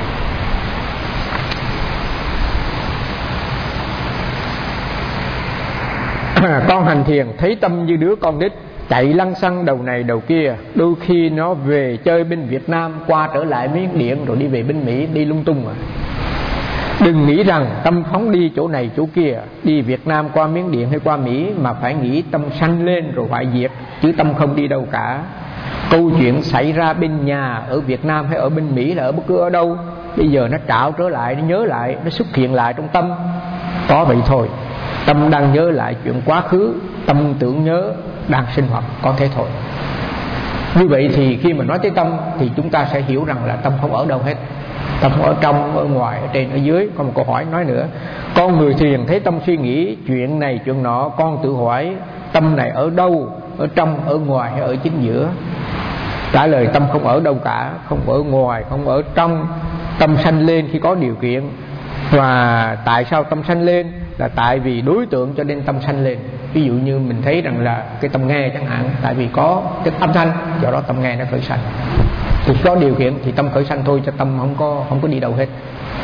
Con hành thiền thấy tâm như đứa con nít chạy lăng xăng đầu này đầu kia, đôi khi nó về chơi bên Việt Nam, qua trở lại Miến Điện, rồi đi về bên Mỹ, đi lung tung à. Đừng nghĩ rằng tâm phóng đi chỗ này chỗ kia, đi Việt Nam qua Miến Điện hay qua Mỹ, mà phải nghĩ tâm sanh lên rồi hoại diệt, chứ tâm không đi đâu cả. Câu chuyện xảy ra bên nhà ở Việt Nam hay ở bên Mỹ là ở bất cứ ở đâu, bây giờ nó trảo trở lại, nó nhớ lại, nó xuất hiện lại trong tâm, có vậy thôi. Tâm đang nhớ lại chuyện quá khứ, tâm tưởng nhớ đang sinh hoạt, có thế thôi. Như vậy thì khi mà nói tới tâm thì chúng ta sẽ hiểu rằng là tâm không ở đâu hết. Tâm không ở trong, ở ngoài, ở trên, ở dưới. Có một câu hỏi nói nữa: con người thiền thấy tâm suy nghĩ chuyện này chuyện nọ, con tự hỏi tâm này ở đâu, ở trong, ở ngoài hay ở chính giữa? Trả lời: tâm không ở đâu cả, không ở ngoài, không ở trong. Tâm sanh lên khi có điều kiện. Và tại sao tâm sanh lên? Là tại vì đối tượng cho nên tâm sanh lên. Ví dụ như mình thấy rằng là cái tâm nghe chẳng hạn, tại vì có cái âm thanh, do đó tâm nghe nó khởi sanh. Thì có điều kiện thì tâm khởi sanh thôi, cho tâm không có không có đi đâu hết.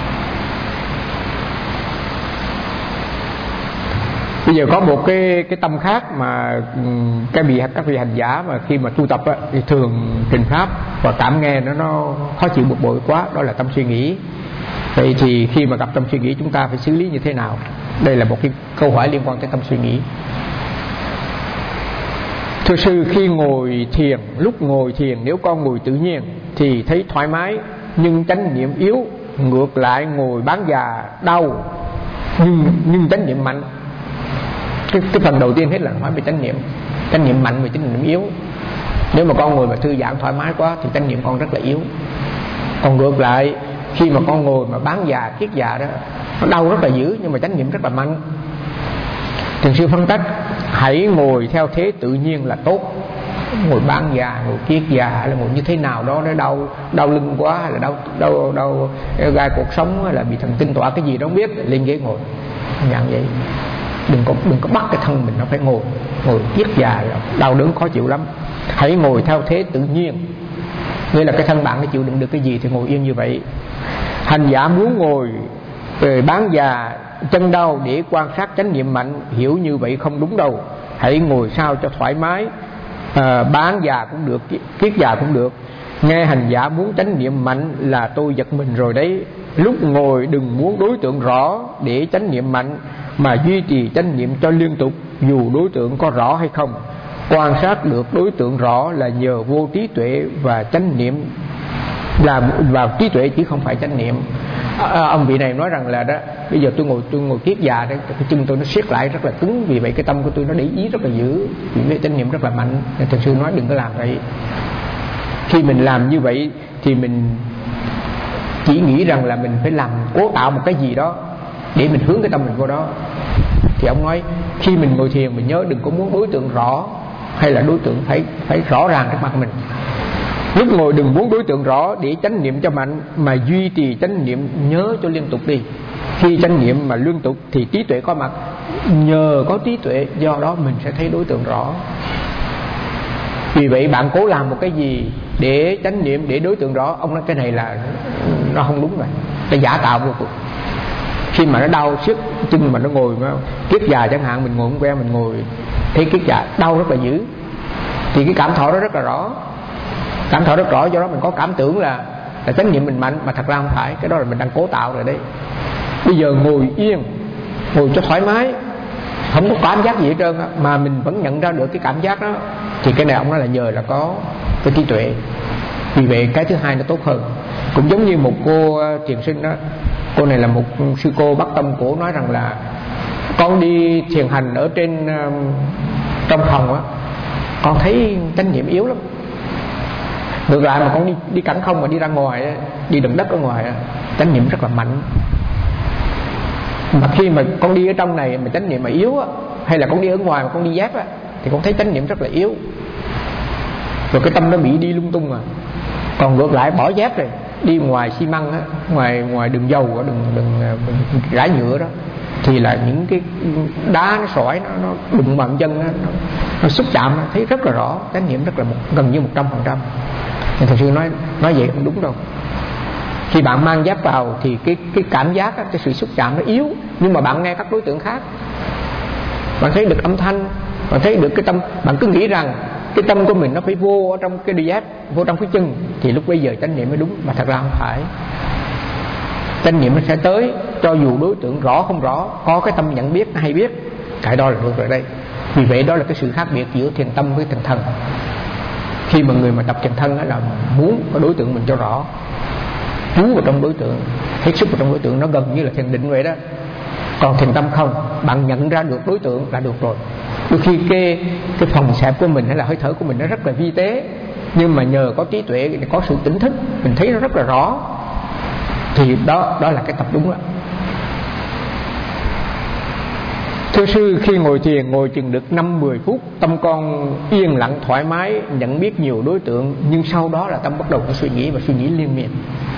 Bây giờ có một cái cái tâm khác mà cái vị các vị hành giả mà khi mà tu tập á, thì thường trình pháp và cảm nghe nó nó khó chịu bực bội quá, đó là tâm suy nghĩ. Vậy thì khi mà gặp tâm suy nghĩ chúng ta phải xử lý như thế nào? Đây là một cái câu hỏi liên quan tới tâm suy nghĩ. Thưa sư, khi ngồi thiền, lúc ngồi thiền nếu con ngồi tự nhiên thì thấy thoải mái, nhưng chánh niệm yếu. Ngược lại ngồi bán già đau, nhưng, nhưng chánh niệm mạnh. Cái, cái phần đầu tiên hết là hỏi về chánh niệm. Chánh niệm mạnh và chánh niệm yếu. Nếu mà con ngồi mà thư giãn thoải mái quá thì chánh niệm con rất là yếu. Còn ngược lại, khi mà con ngồi mà bán già, kiết già đó, nó đau rất là dữ nhưng mà chánh niệm rất là mạnh. Thiền sư phân tích: hãy ngồi theo thế tự nhiên là tốt. Ngồi bán già, ngồi kiết già, hay là ngồi như thế nào đó, nó đau đau lưng quá, hay là đau đau đau gai cuộc sống, hay là bị thần kinh tỏa cái gì đó không biết, lên ghế ngồi dạng vậy. Đừng có đừng có bắt cái thân mình nó phải ngồi ngồi kiết già, đau đớn khó chịu lắm. Hãy ngồi theo thế tự nhiên, nghĩa là cái thân bạn nó chịu đựng được cái gì thì ngồi yên như vậy. Hành giả muốn ngồi về bán già chân đau để quan sát chánh niệm mạnh, hiểu như vậy không đúng đâu. Hãy ngồi sao cho thoải mái, à, bán già cũng được, kiết già cũng được. Nghe hành giả muốn chánh niệm mạnh là tôi giật mình rồi đấy. Lúc ngồi đừng muốn đối tượng rõ để chánh niệm mạnh, mà duy trì chánh niệm cho liên tục dù đối tượng có rõ hay không. Quan sát được đối tượng rõ là nhờ vô trí tuệ và chánh niệm, là vào trí tuệ chứ không phải chánh niệm. À, ông vị này nói rằng là đó, bây giờ tôi ngồi tôi ngồi kiết già đó, cái chân tôi nó siết lại rất là cứng, vì vậy cái tâm của tôi nó để ý rất là dữ, vì chánh niệm rất là mạnh. Nên Thiền sư nói đừng có làm vậy. Khi mình làm như vậy thì mình chỉ nghĩ rằng là mình phải làm cố tạo một cái gì đó để mình hướng cái tâm mình vô đó. Thì ông nói khi mình ngồi thiền mình nhớ đừng có muốn đối tượng rõ, hay là đối tượng phải phải rõ ràng trước mặt mình. Lúc ngồi đừng muốn đối tượng rõ để chánh niệm cho mạnh, mà duy trì chánh niệm nhớ cho liên tục đi. Khi chánh niệm mà liên tục thì trí tuệ có mặt, nhờ có trí tuệ do đó mình sẽ thấy đối tượng rõ. Vì vậy bạn cố làm một cái gì để chánh niệm, để đối tượng rõ, ông nói cái này là nó không đúng rồi, nó giả tạo vô cùng. Khi mà nó đau sức chân mà nó ngồi mà kiết già chẳng hạn, mình ngồi không quen, mình ngồi thấy kiết già đau rất là dữ thì cái cảm thọ đó rất là rõ, cảm thọ rất rõ, do đó mình có cảm tưởng là là chánh niệm mình mạnh, mà thật ra không phải, cái đó là mình đang cố tạo rồi đấy. Bây giờ ngồi yên, ngồi cho thoải mái, không có cảm giác gì hết trơn á, mà mình vẫn nhận ra được cái cảm giác đó, thì cái này ông nói là nhờ là có cái trí tuệ. Vì vậy cái thứ hai nó tốt hơn. Cũng giống như một cô thiền sinh đó, cô này là một sư cô Bắc Tâm, cổ nói rằng là con đi thiền hành ở trên trong phòng á, con thấy chánh niệm yếu lắm. Ngược lại mà con đi đi cảnh không mà đi ra ngoài, đi đựng đất ở ngoài, chánh niệm rất là mạnh. Mà khi mà con đi ở trong này mà chánh niệm mà yếu á, hay là con đi ở ngoài mà con đi dép á, thì con thấy chánh niệm rất là yếu, rồi cái tâm nó bị đi lung tung à. Còn ngược lại bỏ dép rồi đi ngoài xi măng á, ngoài ngoài đường dầu á, đường đường, đường rải nhựa đó, thì là những cái đá nó sỏi nó, nó đụng bằng chân nó, nó, nó xúc chạm nó thấy rất là rõ, chánh niệm rất là một, gần như một trăm phần trăm. Thật sự nói nói vậy không đúng đâu. Khi bạn mang giáp vào thì cái cái cảm giác, cái sự xúc chạm nó yếu, nhưng mà bạn nghe các đối tượng khác, bạn thấy được âm thanh, bạn thấy được cái tâm. Bạn cứ nghĩ rằng cái tâm của mình nó phải vô ở trong cái đôi dép, vô trong cái chân, thì lúc bây giờ chánh niệm mới đúng. Mà thật ra không phải. Chánh niệm nó sẽ tới cho dù đối tượng rõ không rõ, có cái tâm nhận biết hay biết, cái đó là được rồi đây. Vì vậy đó là cái sự khác biệt giữa thiền tâm với thiền thân. Khi mà người mà tập thiền thân là muốn có đối tượng mình cho rõ, chú vào trong đối tượng, hết sức vào trong đối tượng, nó gần như là thiền định vậy đó. Còn thiền tâm không, bạn nhận ra được đối tượng là được rồi. Đôi khi cái cái phòng xẹp của mình hay là hơi thở của mình nó rất là vi tế, nhưng mà nhờ có trí tuệ, có sự tỉnh thức, mình thấy nó rất là rõ, thì đó đó là cái tập đúng đó. Thưa sư, khi ngồi thiền ngồi chừng được năm mười phút, tâm con yên lặng thoải mái, nhận biết nhiều đối tượng, nhưng sau đó là tâm bắt đầu có suy nghĩ và suy nghĩ liên miên.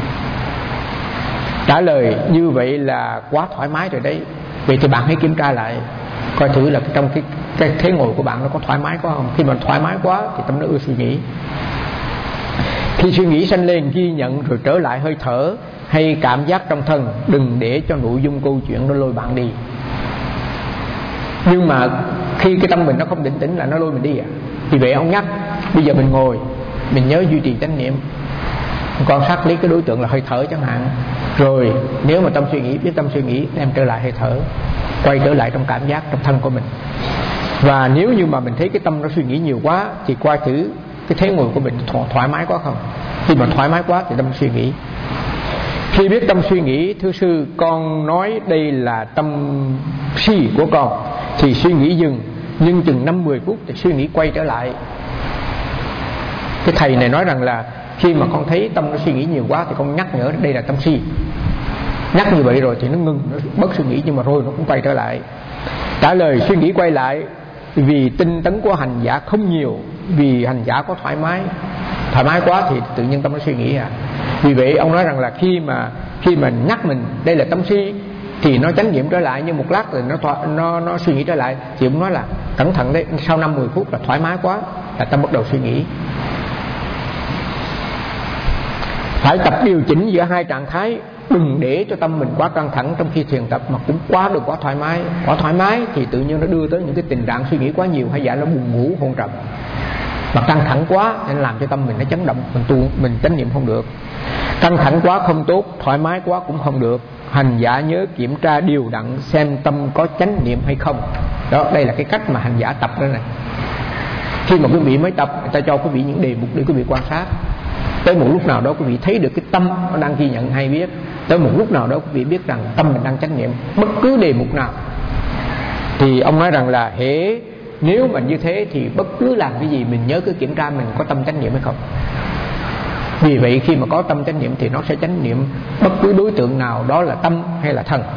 Trả lời như vậy là quá thoải mái rồi đấy. Vậy thì bạn hãy kiểm tra lại, coi thử là trong cái, cái thế ngồi của bạn nó có thoải mái quá không. Khi mà thoải mái quá thì tâm nó ưa suy nghĩ. Khi suy nghĩ sanh lên, ghi nhận rồi trở lại hơi thở hay cảm giác trong thân, đừng để cho nội dung câu chuyện nó lôi bạn đi. Nhưng mà khi cái tâm mình nó không định tĩnh là nó lôi mình đi à. Vì vậy ông nhắc, bây giờ mình ngồi, mình nhớ duy trì chánh niệm, quan sát lấy cái đối tượng là hơi thở chẳng hạn. Rồi nếu mà tâm suy nghĩ, biết tâm suy nghĩ, đem trở lại hơi thở, quay trở lại trong cảm giác trong thân của mình. Và nếu như mà mình thấy cái tâm nó suy nghĩ nhiều quá, thì coi thử cái thế ngồi của mình thoải mái quá không. Khi mà thoải mái quá thì tâm suy nghĩ. Khi biết tâm suy nghĩ, thưa sư, con nói đây là tâm si của con, thì suy nghĩ dừng, nhưng chừng năm mười phút thì suy nghĩ quay trở lại. Cái thầy này nói rằng là khi mà con thấy tâm nó suy nghĩ nhiều quá thì con nhắc nhở đây là tâm si. Nhắc như vậy rồi thì nó ngừng, nó bớt suy nghĩ, nhưng mà rồi nó cũng quay trở lại. Trả lời suy nghĩ quay lại vì tinh tấn của hành giả không nhiều, vì hành giả có thoải mái, thoải mái quá thì tự nhiên tâm nó suy nghĩ à. Vì vậy ông nói rằng là khi mà khi mà nhắc mình đây là tâm si thì nó chánh niệm trở lại, nhưng một lát rồi nó thoải, nó nó suy nghĩ trở lại, thì ông nói là cẩn thận đấy, sau năm mười phút là thoải mái quá là tâm bắt đầu suy nghĩ. Phải tập điều chỉnh giữa hai trạng thái, đừng để cho tâm mình quá căng thẳng trong khi thiền tập, mà cũng quá được quá thoải mái. Quá thoải mái thì tự nhiên nó đưa tới những cái tình trạng suy nghĩ quá nhiều, hay giả nó buồn ngủ hôn trầm. Mà căng thẳng quá nên làm cho tâm mình nó chấn động, mình tu mình chánh niệm không được. Căng thẳng quá không tốt, thoải mái quá cũng không được. Hành giả nhớ kiểm tra điều đặn xem tâm có chánh niệm hay không. Đó, đây là cái cách mà hành giả tập đó này. Khi mà quý vị mới tập, người ta cho quý vị những đề mục để quý vị quan sát. Tới một lúc nào đó quý vị thấy được cái tâm nó đang ghi nhận hay biết. Tới một lúc nào đó quý vị biết rằng tâm mình đang chánh niệm, bất cứ đề mục nào. Thì ông nói rằng là hễ nếu mà như thế thì bất cứ làm cái gì mình nhớ cứ kiểm tra mình có tâm chánh niệm hay không. Vì vậy khi mà có tâm chánh niệm thì nó sẽ chánh niệm bất cứ đối tượng nào, đó là tâm hay là thân.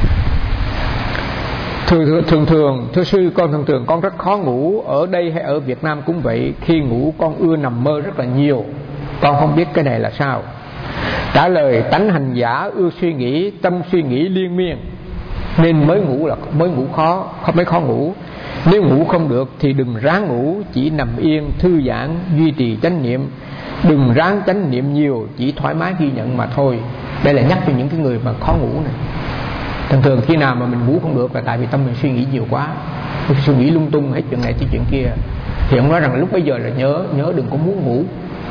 Thường thường, thường thưa sư, con thường thường con rất khó ngủ, ở đây hay ở Việt Nam cũng vậy. Khi ngủ con ưa nằm mơ rất là nhiều, con không biết cái này là sao. Trả lời tánh hành giả ưa suy nghĩ, tâm suy nghĩ liên miên, nên mới ngủ là mới ngủ khó, không mới khó ngủ. Nếu ngủ không được thì đừng ráng ngủ, chỉ nằm yên thư giãn, duy trì chánh niệm. Đừng ráng chánh niệm nhiều, chỉ thoải mái ghi nhận mà thôi. Đây là nhắc cho những cái người mà khó ngủ này. Thường thường khi nào mà mình ngủ không được là tại vì tâm mình suy nghĩ nhiều quá, mình suy nghĩ lung tung hết chuyện này tới chuyện kia. Thì ông nói rằng lúc bây giờ là nhớ nhớ đừng có muốn ngủ.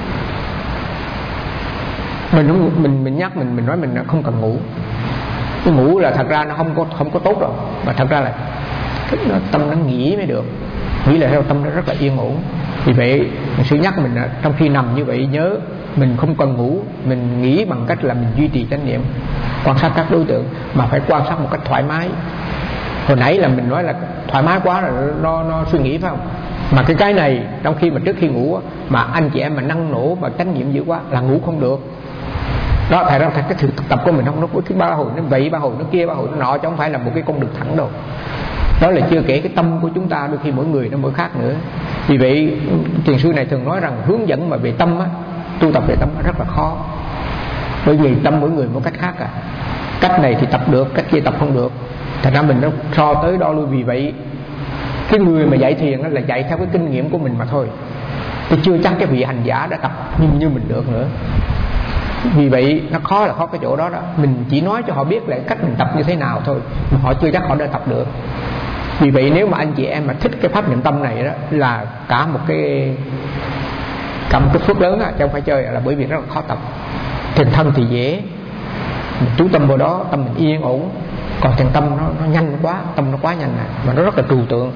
Mình mình mình nhắc mình mình nói mình không cần ngủ. Cái ngủ là thật ra nó không có không có tốt đâu, mà thật ra là nó, tâm nó nghĩ mới được, nghĩ là theo tâm nó rất là yên ổn. Vì vậy mình sẽ nhắc mình là trong khi nằm như vậy nhớ mình không cần ngủ, mình nghĩ bằng cách là mình duy trì chánh niệm, quan sát các đối tượng, mà phải quan sát một cách thoải mái. Hồi nãy là mình nói là thoải mái quá là nó nó suy nghĩ phải không? Mà cái cái này trong khi mà trước khi ngủ mà anh chị em mà năng nổ và chánh niệm dữ quá là ngủ không được. Đó, thật ra cái thực tập của mình không, nó có cái ba hồi nó vậy, ba hồi nó kia, ba hồi nó nọ, chứ không phải là một cái con đường thẳng đâu. Đó là chưa kể cái tâm của chúng ta đôi khi mỗi người nó mỗi khác nữa. Vì vậy thiền sư này thường nói rằng hướng dẫn mà về tâm á, tu tập về tâm rất là khó, bởi vì tâm mỗi người mỗi cách khác à. Cách này thì tập được, cách kia tập không được. Thành ra mình nó so tới đo lui. Vì vậy cái người mà dạy thiền là dạy theo cái kinh nghiệm của mình mà thôi. Tôi chưa chắc cái vị hành giả đã tập như, như mình được nữa. Vì vậy nó khó là khó cái chỗ đó đó. Mình chỉ nói cho họ biết là cách mình tập như thế nào thôi, mà họ chưa chắc họ đã tập được. Vì vậy nếu mà anh chị em mà thích cái pháp niệm tâm này đó là cả một cái cả một cái phước lớn á, chứ không phải chơi. Là bởi vì rất là khó tập. Thiền thân thì dễ, mình chú tâm vào đó, tâm mình yên ổn. Còn thiền tâm nó, nó nhanh quá, tâm nó quá nhanh này, mà nó rất là trừu tượng.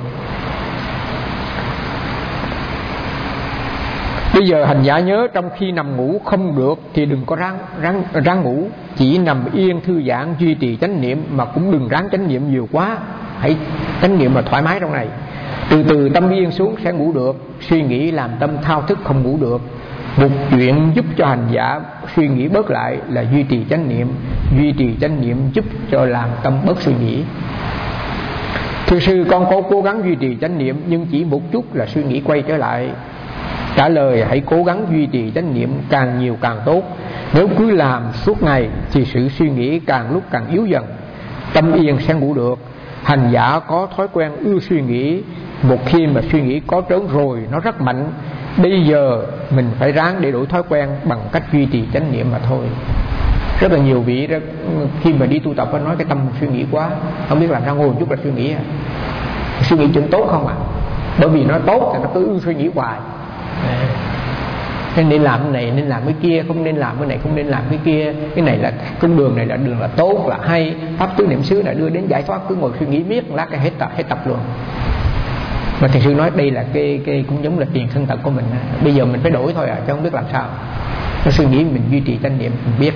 Bây giờ hành giả nhớ trong khi nằm ngủ không được thì đừng có ráng, ráng, ráng ngủ. Chỉ nằm yên thư giãn duy trì chánh niệm, mà cũng đừng ráng chánh niệm nhiều quá. Hãy chánh niệm mà thoải mái trong này. Từ từ tâm yên xuống sẽ ngủ được. Suy nghĩ làm tâm thao thức không ngủ được. Một chuyện giúp cho hành giả suy nghĩ bớt lại là duy trì chánh niệm. Duy trì chánh niệm giúp cho làm tâm bớt suy nghĩ. Thưa sư, con có cố gắng duy trì chánh niệm, nhưng chỉ một chút là suy nghĩ quay trở lại. Trả lời: hãy cố gắng duy trì chánh niệm, càng nhiều càng tốt. Nếu cứ làm suốt ngày thì sự suy nghĩ càng lúc càng yếu dần. Tâm yên sẽ ngủ được. Hành giả có thói quen ưa suy nghĩ. Một khi mà suy nghĩ có trớn rồi nó rất mạnh. Bây giờ mình phải ráng để đổi thói quen bằng cách duy trì chánh niệm mà thôi. Rất là nhiều vị đó, khi mà đi tu tập nói cái tâm suy nghĩ quá, không biết làm sao ngồi một chút là suy nghĩ. Suy nghĩ chuyện tốt không ạ? À? Bởi vì nó tốt thì nó cứ ưa suy nghĩ hoài. Nên nên làm cái này, nên làm cái kia, không nên làm cái này, không nên làm cái kia. Cái này là con đường này là đường là tốt, là hay. Pháp tứ niệm xứ là đưa đến giải thoát, cứ ngồi suy nghĩ miết lát cái hết tập hết tập luôn. Mà thầy sư nói đây là cái cái cũng giống là tiền thân tật của mình. Bây giờ mình phải đổi thôi à, chứ không biết làm sao. Nó suy nghĩ mình duy trì chánh niệm mình biết.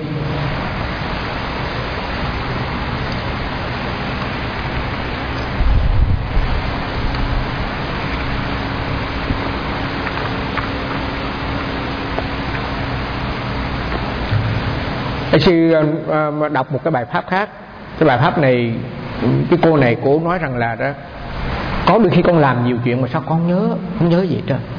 Thầy sư đọc một cái bài pháp khác. Cái bài pháp này, cái cô này cô nói rằng là đó, có đôi khi con làm nhiều chuyện mà sao con nhớ không nhớ gì trơn.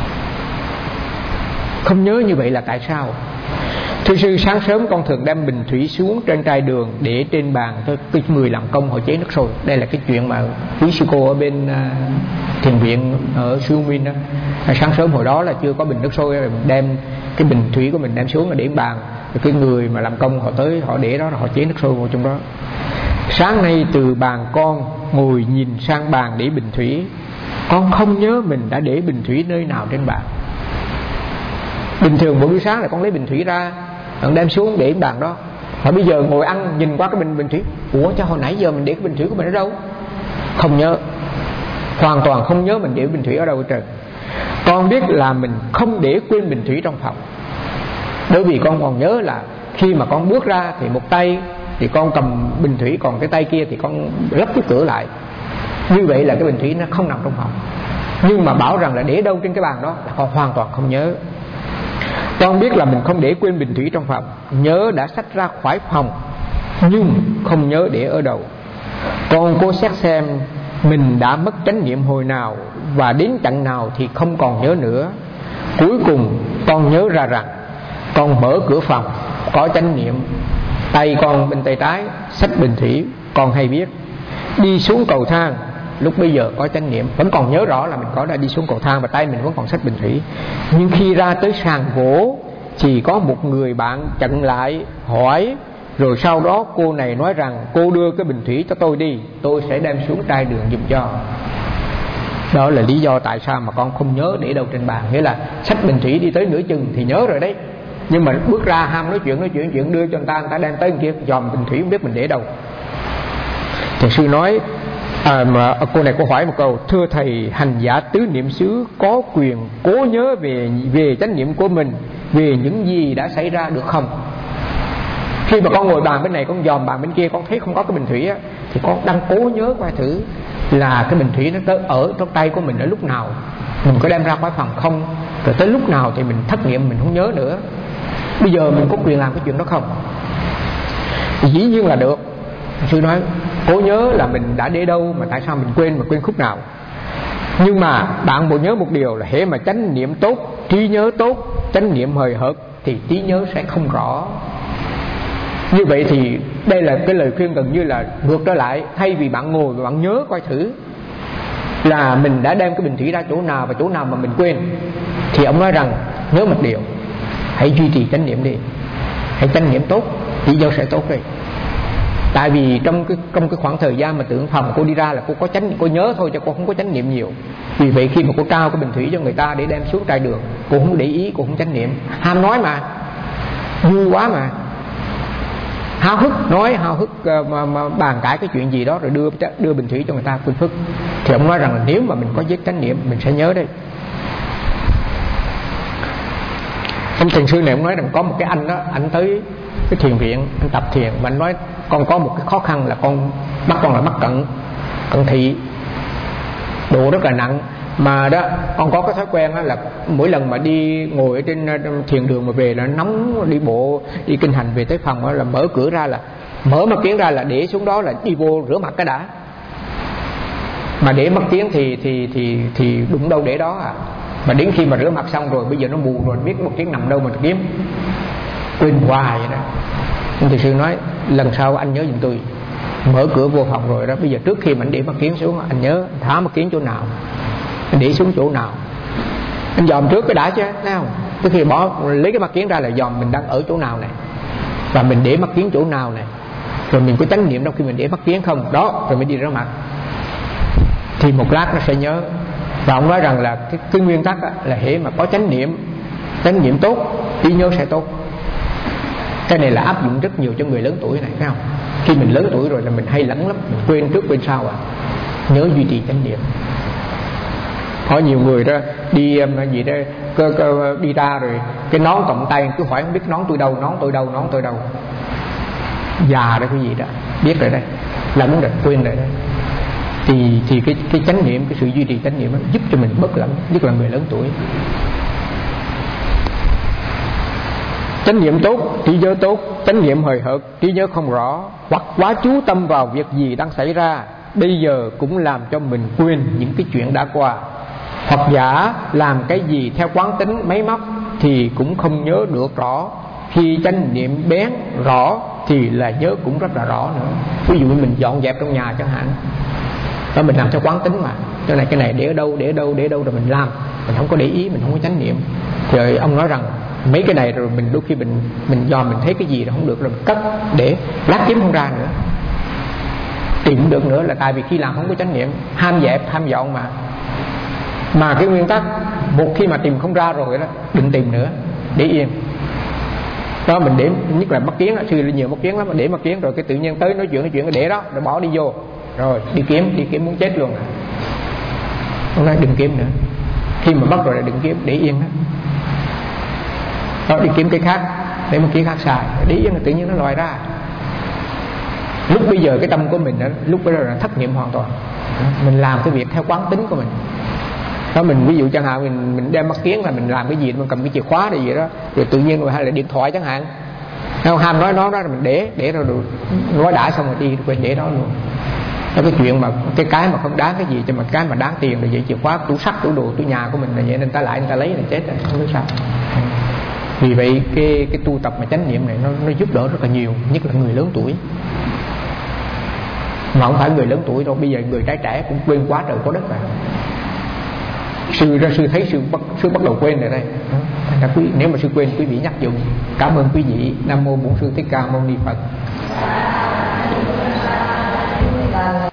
Không nhớ như vậy là tại sao? Thưa sư, sáng sớm con thường đem bình thủy xuống trên trai đường để trên bàn cho cái người làm công họ chế nước sôi. Đây là cái chuyện mà quý sư cô ở bên uh, thiền viện ở Sư Nguyên đó. Sáng sớm hồi đó là chưa có bình nước sôi, đem cái bình thủy của mình đem xuống là để bàn. Rồi cái người mà làm công họ tới họ để đó, họ chế nước sôi vào trong đó. Sáng nay từ bàn con ngồi nhìn sang bàn để bình thủy, con không nhớ mình đã để bình thủy nơi nào trên bàn. Bình thường buổi sáng là con lấy bình thủy ra, con đem xuống để bàn đó. Mà bây giờ ngồi ăn nhìn qua cái bình bình thủy, ủa cho hồi nãy giờ mình để cái bình thủy của mình ở đâu? Không nhớ, hoàn toàn không nhớ mình để bình thủy ở đâu hết trơn. Con biết là mình không để quên bình thủy trong phòng, bởi vì con còn nhớ là khi mà con bước ra thì một tay thì con cầm bình thủy, còn cái tay kia thì con lắp cái cửa lại. Như vậy là cái bình thủy nó không nằm trong phòng. Nhưng mà bảo rằng là để đâu trên cái bàn đó là con hoàn toàn không nhớ. Con biết là mình không để quên bình thủy trong phòng, nhớ đã xách ra khỏi phòng nhưng không nhớ để ở đâu. Con cố xét xem mình đã mất chánh niệm hồi nào và đến chặng nào thì không còn nhớ nữa. Cuối cùng con nhớ ra rằng con mở cửa phòng có chánh niệm, tay con bên tay trái xách bình thủy con hay biết, đi xuống cầu thang lúc bây giờ có chánh niệm, vẫn còn nhớ rõ là mình có đã đi xuống cầu thang và tay mình vẫn còn xách bình thủy. Nhưng khi ra tới sàn gỗ chỉ có một người bạn chặn lại hỏi, rồi sau đó cô này nói rằng cô đưa cái bình thủy cho tôi đi, tôi sẽ đem xuống trai đường giùm cho. Đó là lý do tại sao mà con không nhớ để đâu trên bàn. Nghĩa là xách bình thủy đi tới nửa chừng thì nhớ rồi đấy, nhưng mà bước ra ham nói chuyện nói chuyện chuyện đưa cho người ta, người ta đem tới người kia dòm bình thủy không biết mình để đâu. Thầy sư nói à, mà cô này có hỏi một câu: thưa thầy, hành giả tứ niệm xứ có quyền cố nhớ về về chánh niệm của mình, về những gì đã xảy ra được không? Khi mà con ngồi bàn bên này, con dòm bàn bên kia, con thấy không có cái bình thủy á, thì con đang cố nhớ coi thử là cái bình thủy nó tới ở trong tay của mình ở lúc nào, mình có đem ra khỏi phòng không, rồi tới lúc nào thì mình thất niệm mình không nhớ nữa. Bây giờ mình có quyền làm cái chuyện đó không? Dĩ nhiên là được. Sư nói cố nhớ là mình đã để đâu, mà tại sao mình quên, mà quên khúc nào. Nhưng mà bạn bộ nhớ một điều là hễ mà chánh niệm tốt, trí nhớ tốt, chánh niệm hời hợt thì trí nhớ sẽ không rõ. Như vậy thì đây là cái lời khuyên gần như là ngược trở lại. Thay vì bạn ngồi và bạn nhớ coi thử là mình đã đem cái bình thủy ra chỗ nào và chỗ nào mà mình quên, thì ông nói rằng nhớ một điều, hãy duy trì chánh niệm đi, hãy chánh niệm tốt thì dâu sẽ tốt đi. Tại vì trong cái, trong cái khoảng thời gian mà tưởng phòng cô đi ra là cô có chánh, cô nhớ thôi chứ cô không có chánh niệm nhiều. Vì vậy khi mà cô trao cái bình thủy cho người ta để đem xuống trải đường, cô không để ý, cô không chánh niệm, ham nói mà, vui quá mà, háo hức nói, háo hức mà, mà bàn cãi cái chuyện gì đó rồi đưa đưa bình thủy cho người ta quên phức. Thì ông nói rằng là nếu mà mình có giết chánh niệm mình sẽ nhớ đây. Ông thiền sư này ông nói rằng có một cái anh đó, anh tới cái thiền viện, anh tập thiền và anh nói con có một cái khó khăn là con bắt con là mắc cận cận thị, độ rất là nặng. Mà đó con có cái thói quen đó là mỗi lần mà đi ngồi ở trên thiền đường mà về là nóng, đi bộ đi kinh hành về tới phòng đó, là mở cửa ra là mở mắt kiến ra là để xuống đó là đi vô rửa mặt cái đã. Mà để mắt kiến thì thì thì thì đụng đâu để đó à. Mà đến khi mà rửa mặt xong rồi bây giờ nó mù rồi, biết mắt kiến nằm đâu mà kiếm, quên hoài vậy đó. Ông thiền sư nói lần sau anh nhớ giùm tôi, mở cửa vô phòng rồi đó, bây giờ trước khi mà anh để mắt kiến xuống anh nhớ thả mắt kiến chỗ nào, anh để xuống chỗ nào, anh dòm trước cái đã chứ, thấy không? Trước khi bỏ lấy cái mắt kiến ra là dòm mình đang ở chỗ nào này, và mình để mắt kiến chỗ nào này, rồi mình có chánh niệm đâu khi mình để mắt kiến không đó, rồi mới đi rửa mặt, thì một lát nó sẽ nhớ. Và ông nói rằng là cái, cái nguyên tắc là hễ mà có chánh niệm, chánh niệm tốt trí nhớ sẽ tốt. Cái này là áp dụng rất nhiều cho người lớn tuổi này, thấy không? Khi mình lớn tuổi rồi là mình hay lẫn lắm, mình quên trước quên sau à. Nhớ duy trì chánh niệm. Có nhiều người đó đi gì đó cơ, cơ, đi ra rồi cái nón cộng tay cứ hỏi không biết nón tôi đâu, nón tôi đâu, nón tôi đâu. Già đó cái gì đó biết rồi đây, lẫn rồi quên rồi đây. Thì thì cái cái chánh niệm, cái sự duy trì chánh niệm đó, giúp cho mình bớt lẫn, nhất là người lớn tuổi. Chánh niệm tốt, trí nhớ tốt. Chánh niệm hời hợt, trí nhớ không rõ, hoặc quá chú tâm vào việc gì đang xảy ra, bây giờ cũng làm cho mình quên những cái chuyện đã qua. Hoặc giả làm cái gì theo quán tính máy móc thì cũng không nhớ được rõ. Khi chánh niệm bén rõ thì là nhớ cũng rất là rõ nữa. Ví dụ như mình dọn dẹp trong nhà chẳng hạn, đó mình làm theo quán tính mà, cái này cái này để ở đâu, để ở đâu, để ở đâu rồi mình làm, mình không có để ý, mình không có chánh niệm. Rồi ông nói rằng mấy cái này rồi mình đôi khi mình mình do mình thấy cái gì rồi không được rồi mình cất để lát kiếm không ra nữa, tìm không được nữa, là tại vì khi làm không có chánh niệm, ham dẹp ham dọn mà. Mà cái nguyên tắc một khi mà tìm không ra rồi đó, đừng tìm nữa, để yên. Đó mình để, nhất là mắt kiến, sư nhiều mắt kiến lắm, để mắt kiến rồi cái tự nhiên tới nói chuyện cái chuyện để đó rồi bỏ đi vô, rồi đi kiếm, đi kiếm muốn chết luôn. Ông nói đừng kiếm nữa, khi mà bắt rồi là đừng kiếm, để yên đó. Đó, đi kiếm cái khác, để một cái khác xài, để yên là tự nhiên nó lòi ra. Lúc bây giờ cái tâm của mình đó, lúc bây giờ là thất niệm hoàn toàn, mình làm cái việc theo quán tính của mình. Đó, mình ví dụ chẳng hạn mình mình đem mắt kiến là mình làm cái gì, mình cầm cái chìa khóa hay gì đó, rồi tự nhiên rồi hay là điện thoại chẳng hạn, không ham nói nó đó là mình để để rồi nói đã xong rồi đi quên để đó luôn. Đó, cái chuyện mà cái cái mà không đáng cái gì cho mà cái mà đáng tiền là vậy, chìa khóa tủ sắt tủ đồ tủ nhà của mình là vậy, nên ta lại người ta lấy là chết rồi, không biết sao. Vì vậy cái cái tu tập mà chánh niệm này nó nó giúp đỡ rất là nhiều, nhất là người lớn tuổi. Mà không phải người lớn tuổi đâu, bây giờ người trẻ trẻ cũng quên quá trời có đất rồi. Sư ra sư thấy sư bắt sư bắt đầu quên rồi đây. Đó, quý, nếu mà sư quên quý vị nhắc dùm. Cảm ơn quý vị. Nam mô Bổn Sư Thích Ca Mâu Ni Phật.